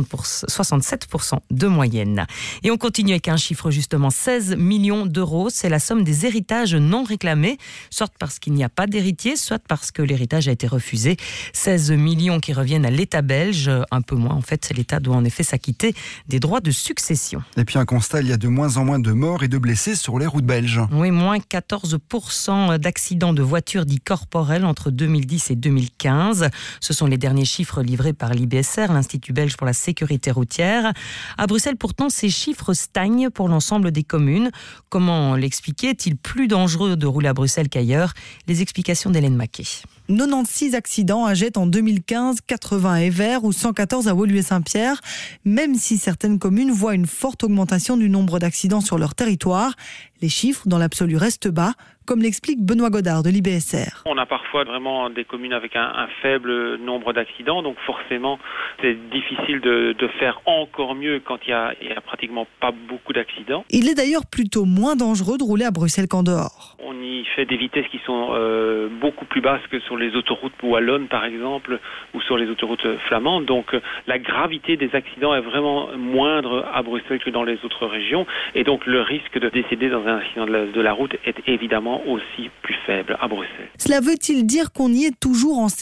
67% de moyenne. Et on continue avec un chiffre justement, 16 millions d'euros. C'est la somme des héritages non réclamés, soit parce qu'il n'y a pas d'héritier, soit parce que l'héritage a été refusé. 16 millions qui reviennent à l'État belge. Un peu moins en fait, l'État doit en effet s'acquitter des droits de succession. Et puis un constat, il y a de moins en moins de morts et de blessés sur les routes belges. Oui, moins 14% d'accidents de voitures dits corporels entre 2010 et 2015. Ce sont les derniers chiffres livrés par l'IBSR, l'Institut belge pour la sécurité routière. À Bruxelles, pourtant, ces chiffres stagnent pour l'ensemble des communes. Comment l'expliquer? Est-il plus dangereux de rouler à Bruxelles qu'ailleurs? Les explications d'Hélène Maquet. 96 accidents à Jette en 2015, 80 à Evere ou 114 à Woluwe-Saint-Pierre. Même si certaines communes voient une forte augmentation du nombre d'accidents sur leur territoire, les chiffres dans l'absolu restent bas, comme l'explique Benoît Godard de l'IBSR. On a parfois vraiment des communes avec un faible nombre d'accidents, donc forcément c'est difficile de faire encore mieux quand il y a pratiquement pas beaucoup d'accidents. Il est d'ailleurs plutôt moins dangereux de rouler à Bruxelles qu'en dehors. On y fait des vitesses qui sont beaucoup plus basses que sur les autoroutes wallonnes par exemple, ou sur les autoroutes flamandes, donc la gravité des accidents est vraiment moindre à Bruxelles que dans les autres régions, et donc le risque de décéder dans un accident de la route est évidemment aussi plus faible à Bruxelles. Cela veut-il dire qu'on y est toujours en